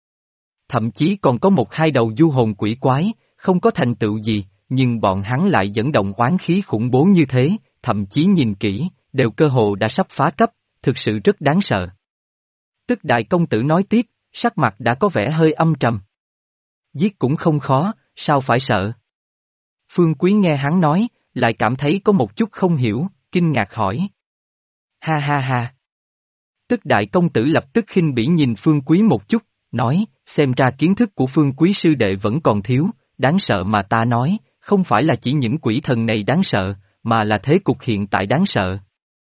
Thậm chí còn có một hai đầu du hồn quỷ quái, không có thành tựu gì, nhưng bọn hắn lại dẫn động oán khí khủng bố như thế, thậm chí nhìn kỹ, đều cơ hồ đã sắp phá cấp, thực sự rất đáng sợ. Tức đại công tử nói tiếp, sắc mặt đã có vẻ hơi âm trầm. Giết cũng không khó, sao phải sợ? Phương Quý nghe hắn nói, lại cảm thấy có một chút không hiểu, kinh ngạc hỏi. Ha ha ha. Tức đại công tử lập tức khinh bỉ nhìn Phương Quý một chút, nói, xem ra kiến thức của Phương Quý sư đệ vẫn còn thiếu, đáng sợ mà ta nói, không phải là chỉ những quỷ thần này đáng sợ, mà là thế cục hiện tại đáng sợ.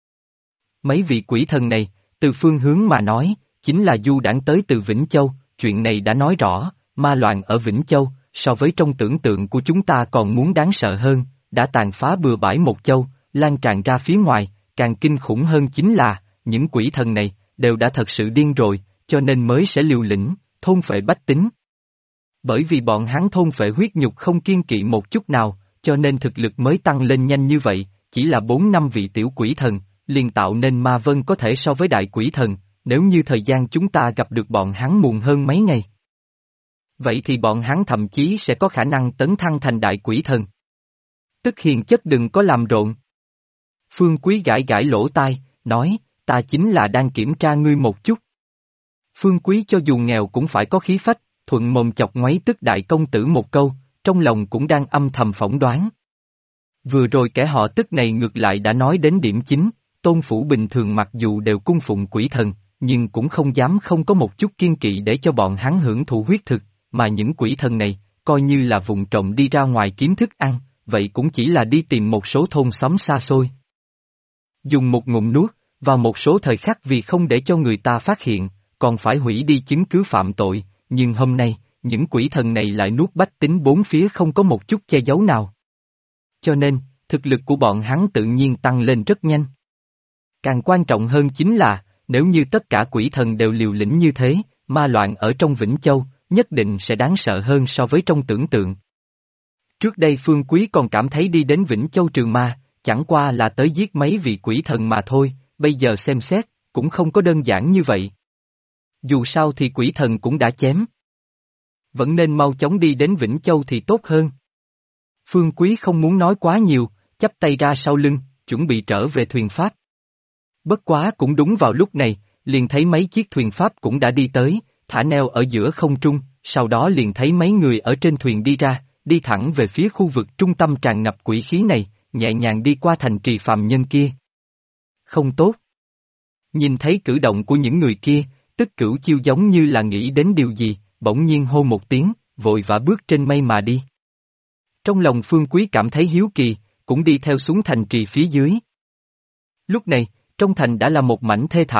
Mấy vị quỷ thần này, từ phương hướng mà nói, chính là du đãng tới từ Vĩnh Châu, chuyện này đã nói rõ, ma loạn ở Vĩnh Châu, so với trong tưởng tượng của chúng ta còn muốn đáng sợ hơn, đã tàn phá bừa bãi một châu, lan tràn ra phía ngoài, càng kinh khủng hơn chính là, những quỷ thần này, đều đã thật sự điên rồi, cho nên mới sẽ liều lĩnh, thôn phệ bách tính. Bởi vì bọn hắn thôn phệ huyết nhục không kiêng kỵ một chút nào, cho nên thực lực mới tăng lên nhanh như vậy, chỉ là 4 năm vị tiểu quỷ thần, liền tạo nên ma vân có thể so với đại quỷ thần, nếu như thời gian chúng ta gặp được bọn hắn muộn hơn mấy ngày. Vậy thì bọn hắn thậm chí sẽ có khả năng tấn thăng thành đại quỷ thần. Tức hiền chất đừng có làm rộn. Phương Quý gãi gãi lỗ tai, nói, ta chính là đang kiểm tra ngươi một chút. Phương Quý cho dù nghèo cũng phải có khí phách, thuận mồm chọc ngoáy tức đại công tử một câu, trong lòng cũng đang âm thầm phỏng đoán. Vừa rồi kẻ họ tức này ngược lại đã nói đến điểm chính, Tôn Phủ bình thường mặc dù đều cung phụng quỷ thần, nhưng cũng không dám không có một chút kiên kỵ để cho bọn hắn hưởng thụ huyết thực, mà những quỷ thần này, coi như là vùng trộm đi ra ngoài kiếm thức ăn, vậy cũng chỉ là đi tìm một số thôn xóm xa xôi. Dùng một ngụm nuốt, vào một số thời khắc vì không để cho người ta phát hiện, còn phải hủy đi chứng cứ phạm tội, nhưng hôm nay, những quỷ thần này lại nuốt bách tính bốn phía không có một chút che giấu nào. Cho nên, thực lực của bọn hắn tự nhiên tăng lên rất nhanh. Càng quan trọng hơn chính là, nếu như tất cả quỷ thần đều liều lĩnh như thế, ma loạn ở trong Vĩnh Châu, nhất định sẽ đáng sợ hơn so với trong tưởng tượng. Trước đây Phương Quý còn cảm thấy đi đến Vĩnh Châu trừ ma, chẳng qua là tới giết mấy vị quỷ thần mà thôi, bây giờ xem xét, cũng không có đơn giản như vậy. Dù sao thì quỷ thần cũng đã chém. Vẫn nên mau chóng đi đến Vĩnh Châu thì tốt hơn. Phương Quý không muốn nói quá nhiều, chắp tay ra sau lưng, chuẩn bị trở về thuyền pháp. Bất quá cũng đúng vào lúc này, liền thấy mấy chiếc thuyền pháp cũng đã đi tới, thả neo ở giữa không trung, sau đó liền thấy mấy người ở trên thuyền đi ra, đi thẳng về phía khu vực trung tâm tràn ngập quỷ khí này, nhẹ nhàng đi qua thành trì phàm nhân kia. Không tốt. Nhìn thấy cử động của những người kia, Tức Cửu Chiêu giống như là nghĩ đến điều gì, bỗng nhiên hô một tiếng, vội vã bước trên mây mà đi. Trong lòng Phương Quý cảm thấy hiếu kỳ, cũng đi theo xuống thành trì phía dưới. Lúc này, trong thành đã là một mảnh thê thảm,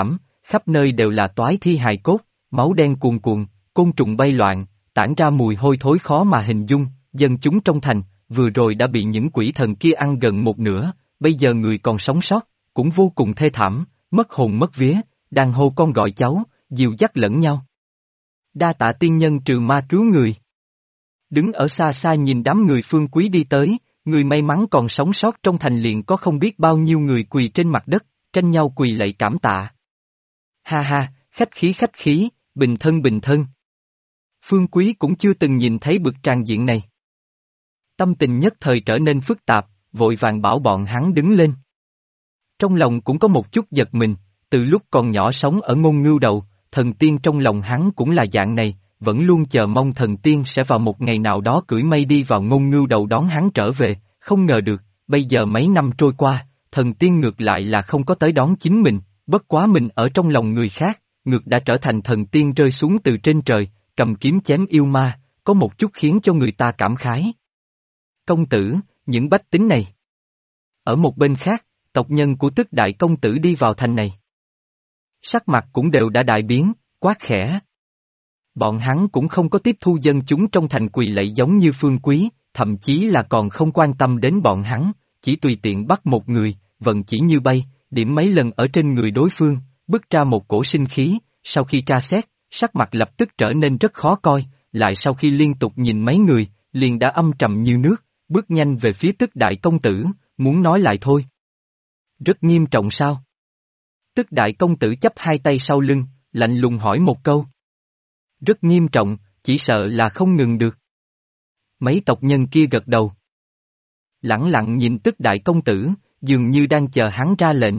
khắp nơi đều là toái thi hài cốt, máu đen cuồn cuộn, côn trùng bay loạn, tản ra mùi hôi thối khó mà hình dung, dân chúng trong thành, vừa rồi đã bị những quỷ thần kia ăn gần một nửa, bây giờ người còn sống sót, cũng vô cùng thê thảm, mất hồn mất vía, đang hô con gọi cháu, dìu dắt lẫn nhau. Đa tạ tiên nhân trừ ma cứu người. Đứng ở xa xa nhìn đám người Phương Quý đi tới, người may mắn còn sống sót trong thành liền có không biết bao nhiêu người quỳ trên mặt đất, tranh nhau quỳ lạy cảm tạ. Ha ha, khách khí, bình thân bình thân. Phương Quý cũng chưa từng nhìn thấy bực tràng diện này. Tâm tình nhất thời trở nên phức tạp, vội vàng bảo bọn hắn đứng lên. Trong lòng cũng có một chút giật mình, từ lúc còn nhỏ sống ở Ngôn Ngưu Đầu, thần tiên trong lòng hắn cũng là dạng này, vẫn luôn chờ mong thần tiên sẽ vào một ngày nào đó cưỡi mây đi vào Ngôn Ngưu Đầu đón hắn trở về, không ngờ được, bây giờ mấy năm trôi qua, thần tiên ngược lại là không có tới đón chính mình, bất quá mình ở trong lòng người khác, ngược đã trở thành thần tiên rơi xuống từ trên trời, cầm kiếm chém yêu ma, có một chút khiến cho người ta cảm khái. Công tử, những bách tính này. Ở một bên khác, tộc nhân của Tức Đại công tử đi vào thành này. Sắc mặt cũng đều đã đại biến, quát khẽ. Bọn hắn cũng không có tiếp thu dân chúng trong thành quỳ lạy giống như Phương Quý, thậm chí là còn không quan tâm đến bọn hắn, chỉ tùy tiện bắt một người, vận chỉ như bay, điểm mấy lần ở trên người đối phương, bứt ra một cổ sinh khí, sau khi tra xét, sắc mặt lập tức trở nên rất khó coi, lại sau khi liên tục nhìn mấy người, liền đã âm trầm như nước, bước nhanh về phía Tức Đại công tử, muốn nói lại thôi. Rất nghiêm trọng sao? Tức Đại công tử chắp hai tay sau lưng, lạnh lùng hỏi một câu. Rất nghiêm trọng, chỉ sợ là không ngừng được. Mấy tộc nhân kia gật đầu. Lẳng lặng nhìn Tức Đại công tử, dường như đang chờ hắn ra lệnh.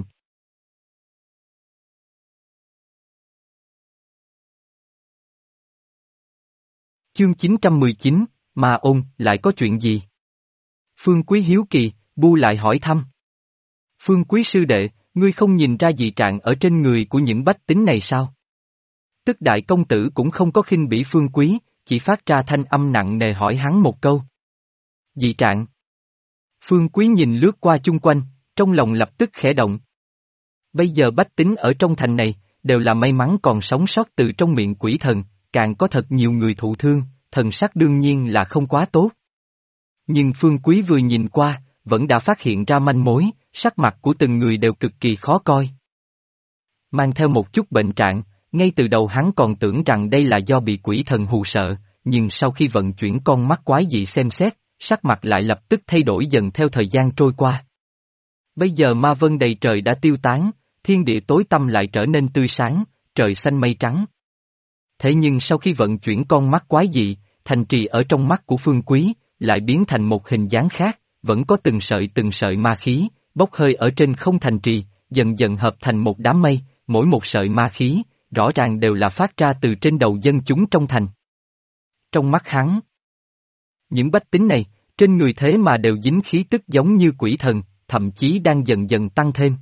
Chương 919, Ma Ôn, lại có chuyện gì? Phương Quý hiếu kỳ, bu lại hỏi thăm. Phương Quý sư đệ, ngươi không nhìn ra dị trạng ở trên người của những bách tính này sao? Tức Đại công tử cũng không có khinh bỉ Phương Quý, chỉ phát ra thanh âm nặng nề hỏi hắn một câu. Dị trạng. Phương Quý nhìn lướt qua chung quanh, trong lòng lập tức khẽ động. Bây giờ bách tính ở trong thành này, đều là may mắn còn sống sót từ trong miệng quỷ thần, càng có thật nhiều người thụ thương, thần sắc đương nhiên là không quá tốt. Nhưng Phương Quý vừa nhìn qua, vẫn đã phát hiện ra manh mối, sắc mặt của từng người đều cực kỳ khó coi. Mang theo một chút bệnh trạng, ngay từ đầu hắn còn tưởng rằng đây là do bị quỷ thần hù sợ, nhưng sau khi vận chuyển con mắt quái dị xem xét, sắc mặt lại lập tức thay đổi dần theo thời gian trôi qua. Bây giờ ma vân đầy trời đã tiêu tán, thiên địa tối tăm lại trở nên tươi sáng, trời xanh mây trắng. Thế nhưng sau khi vận chuyển con mắt quái dị, thành trì ở trong mắt của Phương Quý, lại biến thành một hình dáng khác, vẫn có từng sợi ma khí, bốc hơi ở trên không thành trì, dần dần hợp thành một đám mây, mỗi một sợi ma khí, rõ ràng đều là phát ra từ trên đầu dân chúng trong thành. Trong mắt hắn, những bách tính này, trên người thế mà đều dính khí tức giống như quỷ thần, thậm chí đang dần dần tăng thêm.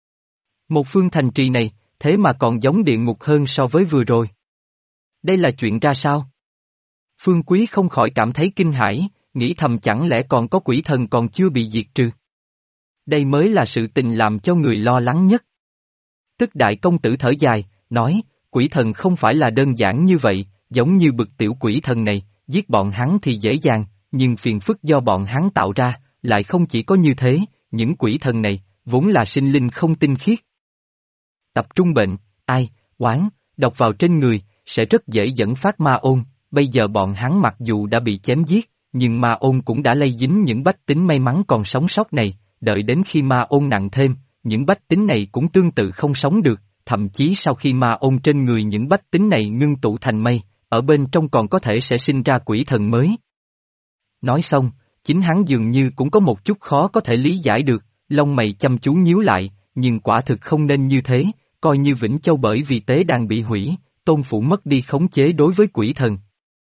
Một phương thành trì này, thế mà còn giống địa ngục hơn so với vừa rồi. Đây là chuyện ra sao? Phương Quý không khỏi cảm thấy kinh hãi, nghĩ thầm chẳng lẽ còn có quỷ thần còn chưa bị diệt trừ. Đây mới là sự tình làm cho người lo lắng nhất. Tức Đại công tử thở dài, nói, quỷ thần không phải là đơn giản như vậy, giống như bực tiểu quỷ thần này, giết bọn hắn thì dễ dàng, nhưng phiền phức do bọn hắn tạo ra, lại không chỉ có như thế, những quỷ thần này, vốn là sinh linh không tinh khiết. Tập trung bệnh, ai, oán, độc vào trên người, sẽ rất dễ dẫn phát ma ôn, bây giờ bọn hắn mặc dù đã bị chém giết, nhưng ma ôn cũng đã lây dính những bách tính may mắn còn sống sót này, đợi đến khi ma ôn nặng thêm, những bách tính này cũng tương tự không sống được, thậm chí sau khi ma ôn trên người những bách tính này ngưng tụ thành mây, ở bên trong còn có thể sẽ sinh ra quỷ thần mới. Nói xong, chính hắn dường như cũng có một chút khó có thể lý giải được, lông mày chăm chú nhíu lại, nhưng quả thực không nên như thế, coi như Vĩnh Châu bởi vì tế đàn bị hủy, tôn phủ mất đi khống chế đối với quỷ thần.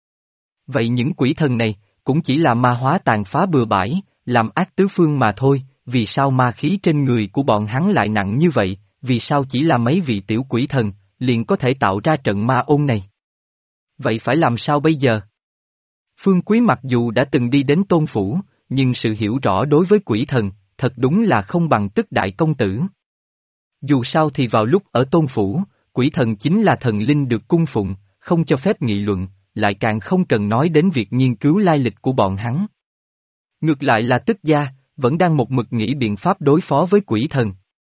Vậy những quỷ thần này, cũng chỉ là ma hóa tàn phá bừa bãi, làm ác tứ phương mà thôi, vì sao ma khí trên người của bọn hắn lại nặng như vậy, vì sao chỉ là mấy vị tiểu quỷ thần, liền có thể tạo ra trận ma ôn này? Vậy phải làm sao bây giờ? Phương Quý mặc dù đã từng đi đến tôn phủ, nhưng sự hiểu rõ đối với quỷ thần, thật đúng là không bằng Tức Đại công tử. Dù sao thì vào lúc ở tôn phủ, quỷ thần chính là thần linh được cung phụng, không cho phép nghị luận, lại càng không cần nói đến việc nghiên cứu lai lịch của bọn hắn. Ngược lại là Tức gia, vẫn đang một mực nghĩ biện pháp đối phó với quỷ thần.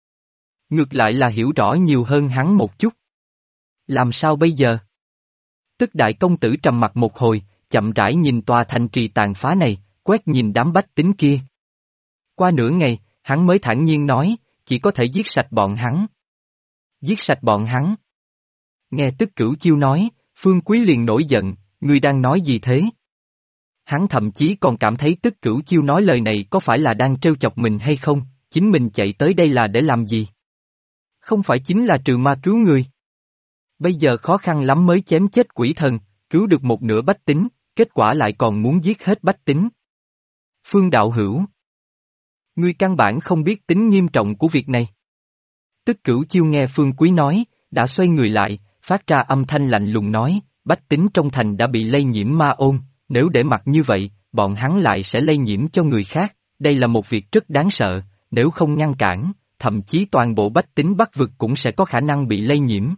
Ngược lại là hiểu rõ nhiều hơn hắn một chút. Làm sao bây giờ? Tức đại công tử trầm mặt một hồi, chậm rãi nhìn tòa thành trì tàn phá này, quét nhìn đám bách tính kia. Qua nửa ngày, hắn mới thản nhiên nói, chỉ có thể giết sạch bọn hắn. Giết sạch bọn hắn. Nghe Tức Cửu Chiêu nói, Phương Quý liền nổi giận, ngươi đang nói gì thế? Hắn thậm chí còn cảm thấy Tức Cửu Chiêu nói lời này có phải là đang trêu chọc mình hay không, chính mình chạy tới đây là để làm gì? Không phải chính là trừ ma cứu người. Bây giờ khó khăn lắm mới chém chết quỷ thần, cứu được một nửa bách tính, kết quả lại còn muốn giết hết bách tính. Phương đạo hữu. Ngươi căn bản không biết tính nghiêm trọng của việc này. Tức Cửu Chiêu nghe Phương Quý nói, đã xoay người lại, phát ra âm thanh lạnh lùng nói, bách tính trong thành đã bị lây nhiễm ma ôn, nếu để mặc như vậy, bọn hắn lại sẽ lây nhiễm cho người khác, đây là một việc rất đáng sợ, nếu không ngăn cản, thậm chí toàn bộ bách tính Bắc vực cũng sẽ có khả năng bị lây nhiễm.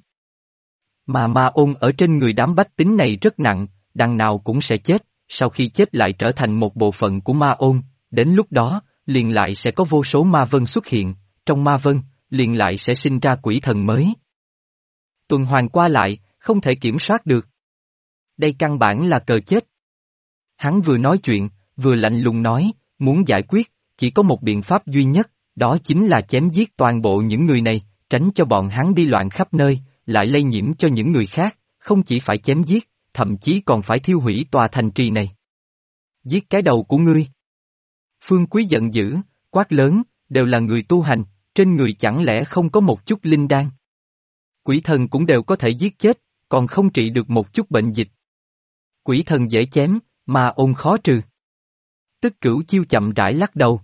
Mà ma ôn ở trên người đám bách tính này rất nặng, đằng nào cũng sẽ chết, sau khi chết lại trở thành một bộ phận của ma ôn, đến lúc đó, liền lại sẽ có vô số ma vân xuất hiện, trong ma vân, liền lại sẽ sinh ra quỷ thần mới. Tuần hoàn qua lại, không thể kiểm soát được. Đây căn bản là cờ chết. Hắn vừa nói chuyện, vừa lạnh lùng nói, muốn giải quyết, chỉ có một biện pháp duy nhất, đó chính là chém giết toàn bộ những người này, tránh cho bọn hắn đi loạn khắp nơi, lại lây nhiễm cho những người khác, không chỉ phải chém giết, thậm chí còn phải thiêu hủy tòa thành trì này. Giết cái đầu của ngươi. Phương Quý giận dữ, quát lớn, đều là người tu hành, trên người chẳng lẽ không có một chút linh đan. Quỷ thần cũng đều có thể giết chết, còn không trị được một chút bệnh dịch. Quỷ thần dễ chém, mà ôn khó trừ. Tức Cửu Chiêu chậm rãi lắc đầu.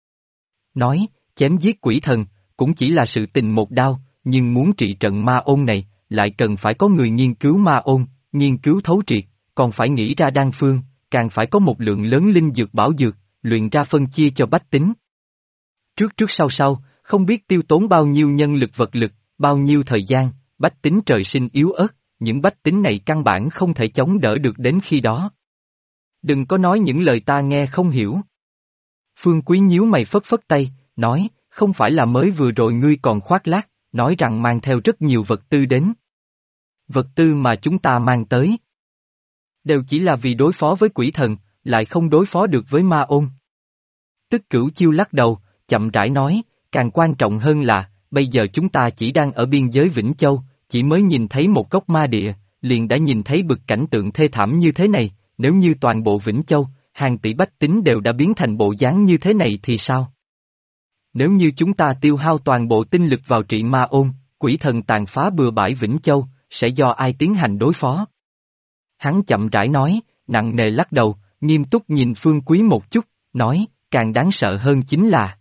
Nói, chém giết quỷ thần, cũng chỉ là sự tình một đao, nhưng muốn trị trận ma ôn này, lại cần phải có người nghiên cứu ma ôn, nghiên cứu thấu triệt, còn phải nghĩ ra đan phương, càng phải có một lượng lớn linh dược bảo dược, luyện ra phân chia cho bách tính. Trước trước sau sau, không biết tiêu tốn bao nhiêu nhân lực vật lực, bao nhiêu thời gian, bách tính trời sinh yếu ớt, những bách tính này căn bản không thể chống đỡ được đến khi đó. Đừng có nói những lời ta nghe không hiểu. Phương Quý nhíu mày phất phất tay, nói, không phải là mới vừa rồi ngươi còn khoác lác, nói rằng mang theo rất nhiều vật tư đến. Vật tư mà chúng ta mang tới, đều chỉ là vì đối phó với quỷ thần, lại không đối phó được với ma ôn. Tức Cửu Chiêu lắc đầu, chậm rãi nói, càng quan trọng hơn là, bây giờ chúng ta chỉ đang ở biên giới Vĩnh Châu, chỉ mới nhìn thấy một góc ma địa, liền đã nhìn thấy bực cảnh tượng thê thảm như thế này, nếu như toàn bộ Vĩnh Châu, hàng tỷ bách tính đều đã biến thành bộ dáng như thế này thì sao? Nếu như chúng ta tiêu hao toàn bộ tinh lực vào trị ma ôn, quỷ thần tàn phá bừa bãi Vĩnh Châu, sẽ do ai tiến hành đối phó? Hắn chậm rãi nói, nặng nề lắc đầu, nghiêm túc nhìn Phương Quý một chút, nói, càng đáng sợ hơn chính là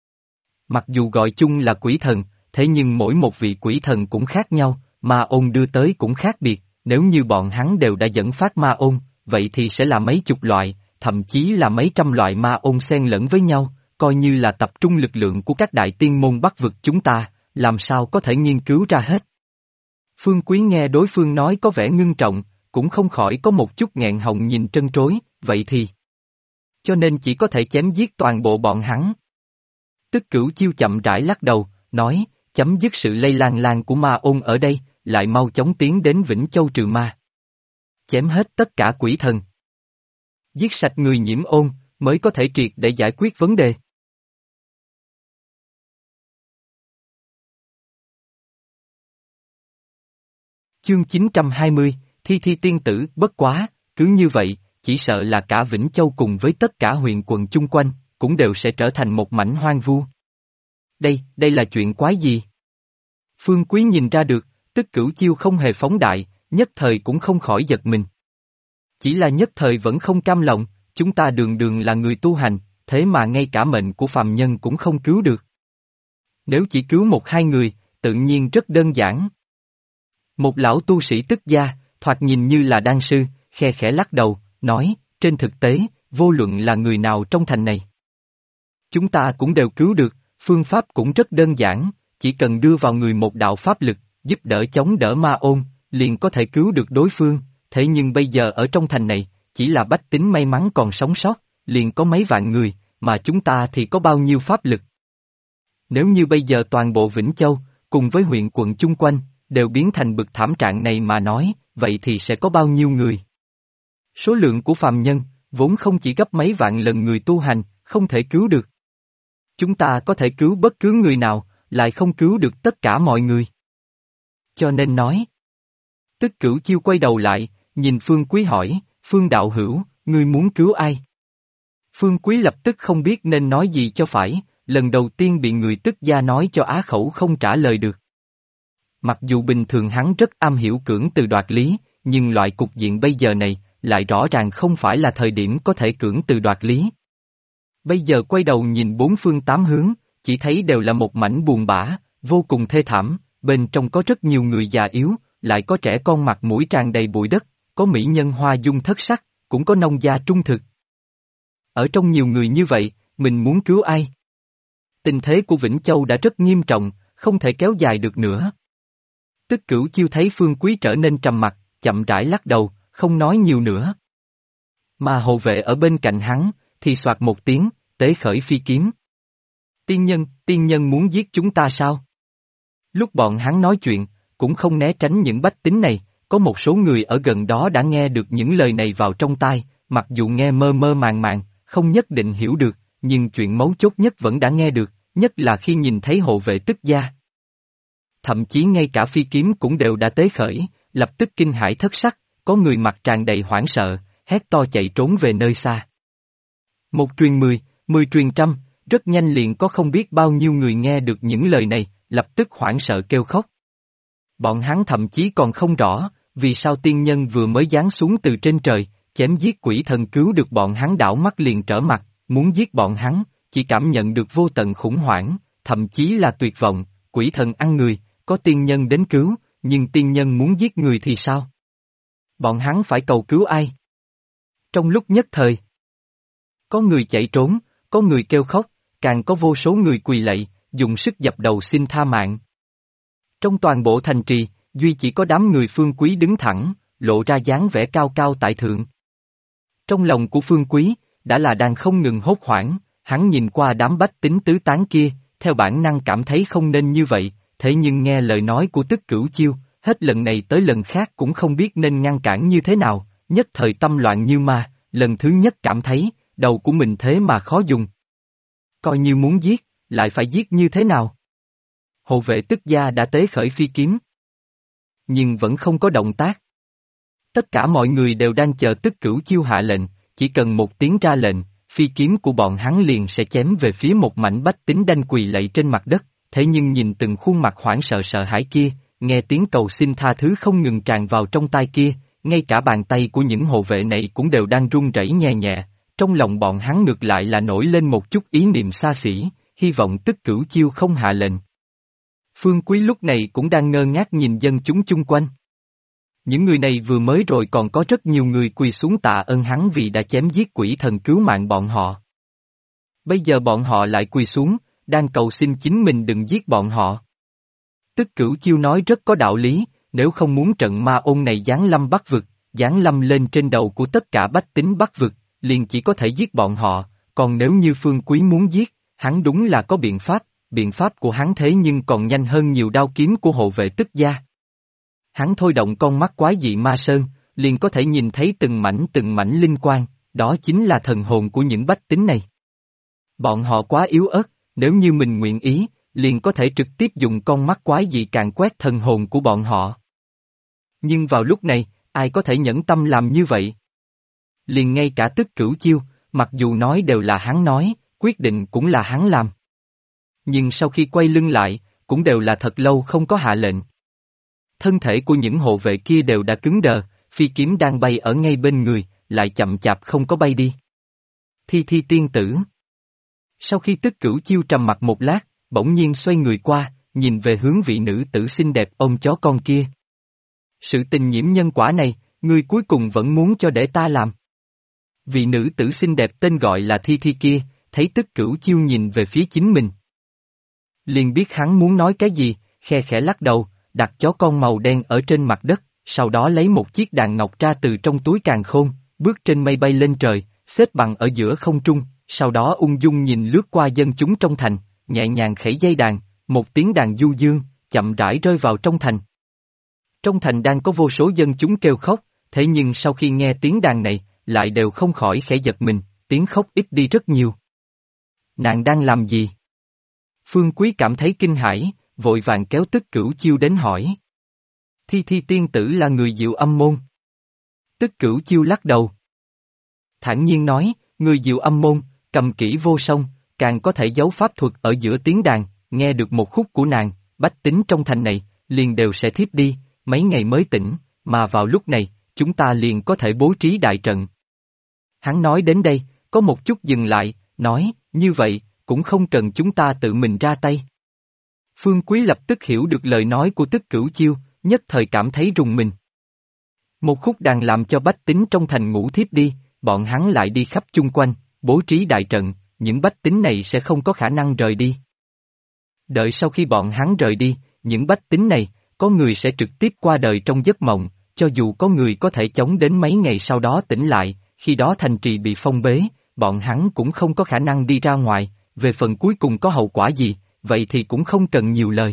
mặc dù gọi chung là quỷ thần, thế nhưng mỗi một vị quỷ thần cũng khác nhau, ma ôn đưa tới cũng khác biệt, nếu như bọn hắn đều đã dẫn phát ma ôn, vậy thì sẽ là mấy chục loại, thậm chí là mấy trăm loại ma ôn xen lẫn với nhau, coi như là tập trung lực lượng của các đại tiên môn Bắc vực chúng ta, làm sao có thể nghiên cứu ra hết. Phương Quý nghe đối phương nói có vẻ ngưng trọng, cũng không khỏi có một chút nghẹn họng nhìn trân trối, vậy thì cho nên chỉ có thể chém giết toàn bộ bọn hắn. Tức Cửu Chiêu chậm rãi lắc đầu, nói, chấm dứt sự lây lan của ma ôn ở đây, lại mau chóng tiến đến Vĩnh Châu trừ ma. Chém hết tất cả quỷ thần. Giết sạch người nhiễm ôn, mới có thể triệt để giải quyết vấn đề. Chương 920, Thi Thi tiên tử, bất quá, cứ như vậy, chỉ sợ là cả Vĩnh Châu cùng với tất cả huyện quận chung quanh, cũng đều sẽ trở thành một mảnh hoang vu. Đây là chuyện quái gì? Phương Quý nhìn ra được, Tức Cửu Chiêu không hề phóng đại, nhất thời cũng không khỏi giật mình. Chỉ là nhất thời vẫn không cam lòng, chúng ta đường đường là người tu hành, thế mà ngay cả mệnh của phàm nhân cũng không cứu được. Nếu chỉ cứu một hai người, tự nhiên rất đơn giản. Một lão tu sĩ Tức gia, thoạt nhìn như là đan sư, khe khẽ lắc đầu, nói, trên thực tế, vô luận là người nào trong thành này, chúng ta cũng đều cứu được, phương pháp cũng rất đơn giản, chỉ cần đưa vào người một đạo pháp lực, giúp đỡ chống đỡ ma ôn, liền có thể cứu được đối phương, thế nhưng bây giờ ở trong thành này, chỉ là bách tính may mắn còn sống sót, liền có mấy vạn người, mà chúng ta thì có bao nhiêu pháp lực. Nếu như bây giờ toàn bộ Vĩnh Châu, cùng với huyện quận chung quanh, đều biến thành bực thảm trạng này mà nói, vậy thì sẽ có bao nhiêu người? Số lượng của phàm nhân, vốn không chỉ gấp mấy vạn lần người tu hành, không thể cứu được. Chúng ta có thể cứu bất cứ người nào, lại không cứu được tất cả mọi người. Cho nên nói. Tức Cửu Chiêu quay đầu lại, nhìn Phương Quý hỏi, Phương đạo hữu, ngươi muốn cứu ai? Phương Quý lập tức không biết nên nói gì cho phải, lần đầu tiên bị người tức gia nói cho á khẩu không trả lời được. Mặc dù bình thường hắn rất am hiểu cưỡng từ đoạt lý, nhưng loại cục diện bây giờ này, lại rõ ràng không phải là thời điểm có thể cưỡng từ đoạt lý. Bây giờ quay đầu nhìn bốn phương tám hướng, chỉ thấy đều là một mảnh buồn bã, vô cùng thê thảm, bên trong có rất nhiều người già yếu, lại có trẻ con mặt mũi tràn đầy bụi đất, có mỹ nhân hoa dung thất sắc, cũng có nông gia trung thực. Ở trong nhiều người như vậy, mình muốn cứu ai? Tình thế của Vĩnh Châu đã rất nghiêm trọng, không thể kéo dài được nữa. Tức Cửu Chiêu thấy Phương Quý trở nên trầm mặc, chậm rãi lắc đầu, không nói nhiều nữa. Mà hộ vệ ở bên cạnh hắn, thì soạt một tiếng, tế khởi phi kiếm. Tiên nhân muốn giết chúng ta sao? Lúc bọn hắn nói chuyện, cũng không né tránh những bách tính này, có một số người ở gần đó đã nghe được những lời này vào trong tai, mặc dù nghe mơ mơ màng màng, không nhất định hiểu được, nhưng chuyện mấu chốt nhất vẫn đã nghe được, nhất là khi nhìn thấy hộ vệ tức gia. Thậm chí ngay cả phi kiếm cũng đều đã tế khởi, lập tức kinh hãi thất sắc, có người mặt tràn đầy hoảng sợ, hét to chạy trốn về nơi xa. Một truyền 10, 10 truyền trăm, rất nhanh liền có không biết bao nhiêu người nghe được những lời này, lập tức hoảng sợ kêu khóc. Bọn hắn thậm chí còn không rõ, vì sao tiên nhân vừa mới giáng xuống từ trên trời, chém giết quỷ thần cứu được bọn hắn đảo mắt liền trở mặt, muốn giết bọn hắn, chỉ cảm nhận được vô tận khủng hoảng, thậm chí là tuyệt vọng, quỷ thần ăn người, có tiên nhân đến cứu, nhưng tiên nhân muốn giết người thì sao? Bọn hắn phải cầu cứu ai? Trong lúc nhất thời, có người chạy trốn, có người kêu khóc, càng có vô số người quỳ lạy, dùng sức dập đầu xin tha mạng. Trong toàn bộ thành trì, duy chỉ có đám người Phương Quý đứng thẳng, lộ ra dáng vẻ cao cao tại thượng. Trong lòng của Phương Quý, đã là đang không ngừng hốt hoảng, hắn nhìn qua đám bách tính tứ tán kia, theo bản năng cảm thấy không nên như vậy, thế nhưng nghe lời nói của Tức Cửu Chiêu, hết lần này tới lần khác cũng không biết nên ngăn cản như thế nào, nhất thời tâm loạn như ma, lần thứ nhất cảm thấy, đầu của mình thế mà khó dùng. Coi như muốn giết, lại phải giết như thế nào? Hộ vệ Tức gia đã tế khởi phi kiếm, nhưng vẫn không có động tác. Tất cả mọi người đều đang chờ Tức Cửu Chiêu hạ lệnh, chỉ cần một tiếng ra lệnh, phi kiếm của bọn hắn liền sẽ chém về phía một mảnh bách tính đanh quỳ lạy trên mặt đất, thế nhưng nhìn từng khuôn mặt hoảng sợ sợ hãi kia, nghe tiếng cầu xin tha thứ không ngừng tràn vào trong tai kia, ngay cả bàn tay của những hộ vệ này cũng đều đang run rẩy nhẹ nhẹ, trong lòng bọn hắn ngược lại là nổi lên một chút ý niệm xa xỉ, hy vọng Tức Cửu Chiêu không hạ lệnh. Phương Quý lúc này cũng đang ngơ ngác nhìn dân chúng chung quanh. Những người này vừa mới rồi còn có rất nhiều người quỳ xuống tạ ơn hắn vì đã chém giết quỷ thần cứu mạng bọn họ. Bây giờ bọn họ lại quỳ xuống, đang cầu xin chính mình đừng giết bọn họ. Tức Cửu Chiêu nói rất có đạo lý, nếu không muốn trận ma ôn này giáng lâm Bắc vực, giáng lâm lên trên đầu của tất cả bách tính Bắc vực, liền chỉ có thể giết bọn họ, còn nếu như Phương Quý muốn giết, hắn đúng là có biện pháp của hắn thế nhưng còn nhanh hơn nhiều đao kiếm của hộ vệ Tức gia. Hắn thôi động con mắt quái dị ma sơn, liền có thể nhìn thấy từng mảnh linh quang, đó chính là thần hồn của những bách tính này. Bọn họ quá yếu ớt, nếu như mình nguyện ý, liền có thể trực tiếp dùng con mắt quái dị càn quét thần hồn của bọn họ. Nhưng vào lúc này, ai có thể nhẫn tâm làm như vậy? Liền ngay cả Tức Cửu Chiêu, mặc dù nói đều là hắn nói, quyết định cũng là hắn làm. Nhưng sau khi quay lưng lại, cũng đều là thật lâu không có hạ lệnh. Thân thể của những hộ vệ kia đều đã cứng đờ, phi kiếm đang bay ở ngay bên người, lại chậm chạp không có bay đi. Thi tiên tử. Sau khi Tức Cửu Chiêu trầm mặc một lát, bỗng nhiên xoay người qua, nhìn về hướng vị nữ tử xinh đẹp ôm chó con kia. Sự tình nhiễm nhân quả này, ngươi cuối cùng vẫn muốn cho để ta làm. Vị nữ tử xinh đẹp tên gọi là Thi kia, thấy Tức Cửu Chiêu nhìn về phía chính mình. Liền biết hắn muốn nói cái gì, khe khẽ lắc đầu, đặt chó con màu đen ở trên mặt đất, sau đó lấy một chiếc đàn ngọc ra từ trong túi càn khôn, bước trên mây bay lên trời, xếp bằng ở giữa không trung, sau đó ung dung nhìn lướt qua dân chúng trong thành, nhẹ nhàng khẩy dây đàn, một tiếng đàn du dương, chậm rãi rơi vào trong thành. Trong thành đang có vô số dân chúng kêu khóc, thế nhưng sau khi nghe tiếng đàn này, lại đều không khỏi khẽ giật mình, tiếng khóc ít đi rất nhiều. Nàng đang làm gì? Phương Quý cảm thấy kinh hãi, vội vàng kéo Tức Cửu Chiêu đến hỏi. Thi Thi tiên tử là người Diệu Âm môn. Tức Cửu Chiêu lắc đầu. Thản nhiên nói, người Diệu Âm môn, cầm kỹ vô song, càng có thể giấu pháp thuật ở giữa tiếng đàn, nghe được một khúc của nàng, bách tính trong thành này, liền đều sẽ thiếp đi, mấy ngày mới tỉnh, mà vào lúc này, chúng ta liền có thể bố trí đại trận. Hắn nói đến đây, có một chút dừng lại, nói, như vậy, cũng không cần chúng ta tự mình ra tay. Phương Quý lập tức hiểu được lời nói của Tức Cửu Chiêu, nhất thời cảm thấy rùng mình. Một khúc đàn làm cho bách tính trong thành ngủ thiếp đi, bọn hắn lại đi khắp chung quanh, bố trí đại trận, những bách tính này sẽ không có khả năng rời đi. Đợi sau khi bọn hắn rời đi, những bách tính này, có người sẽ trực tiếp qua đời trong giấc mộng, cho dù có người có thể chống đến mấy ngày sau đó tỉnh lại, khi đó thành trì bị phong bế, bọn hắn cũng không có khả năng đi ra ngoài, về phần cuối cùng có hậu quả gì, vậy thì cũng không cần nhiều lời.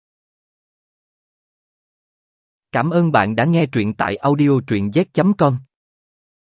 Cảm ơn bạn đã nghe truyện tại audio truyện z.com.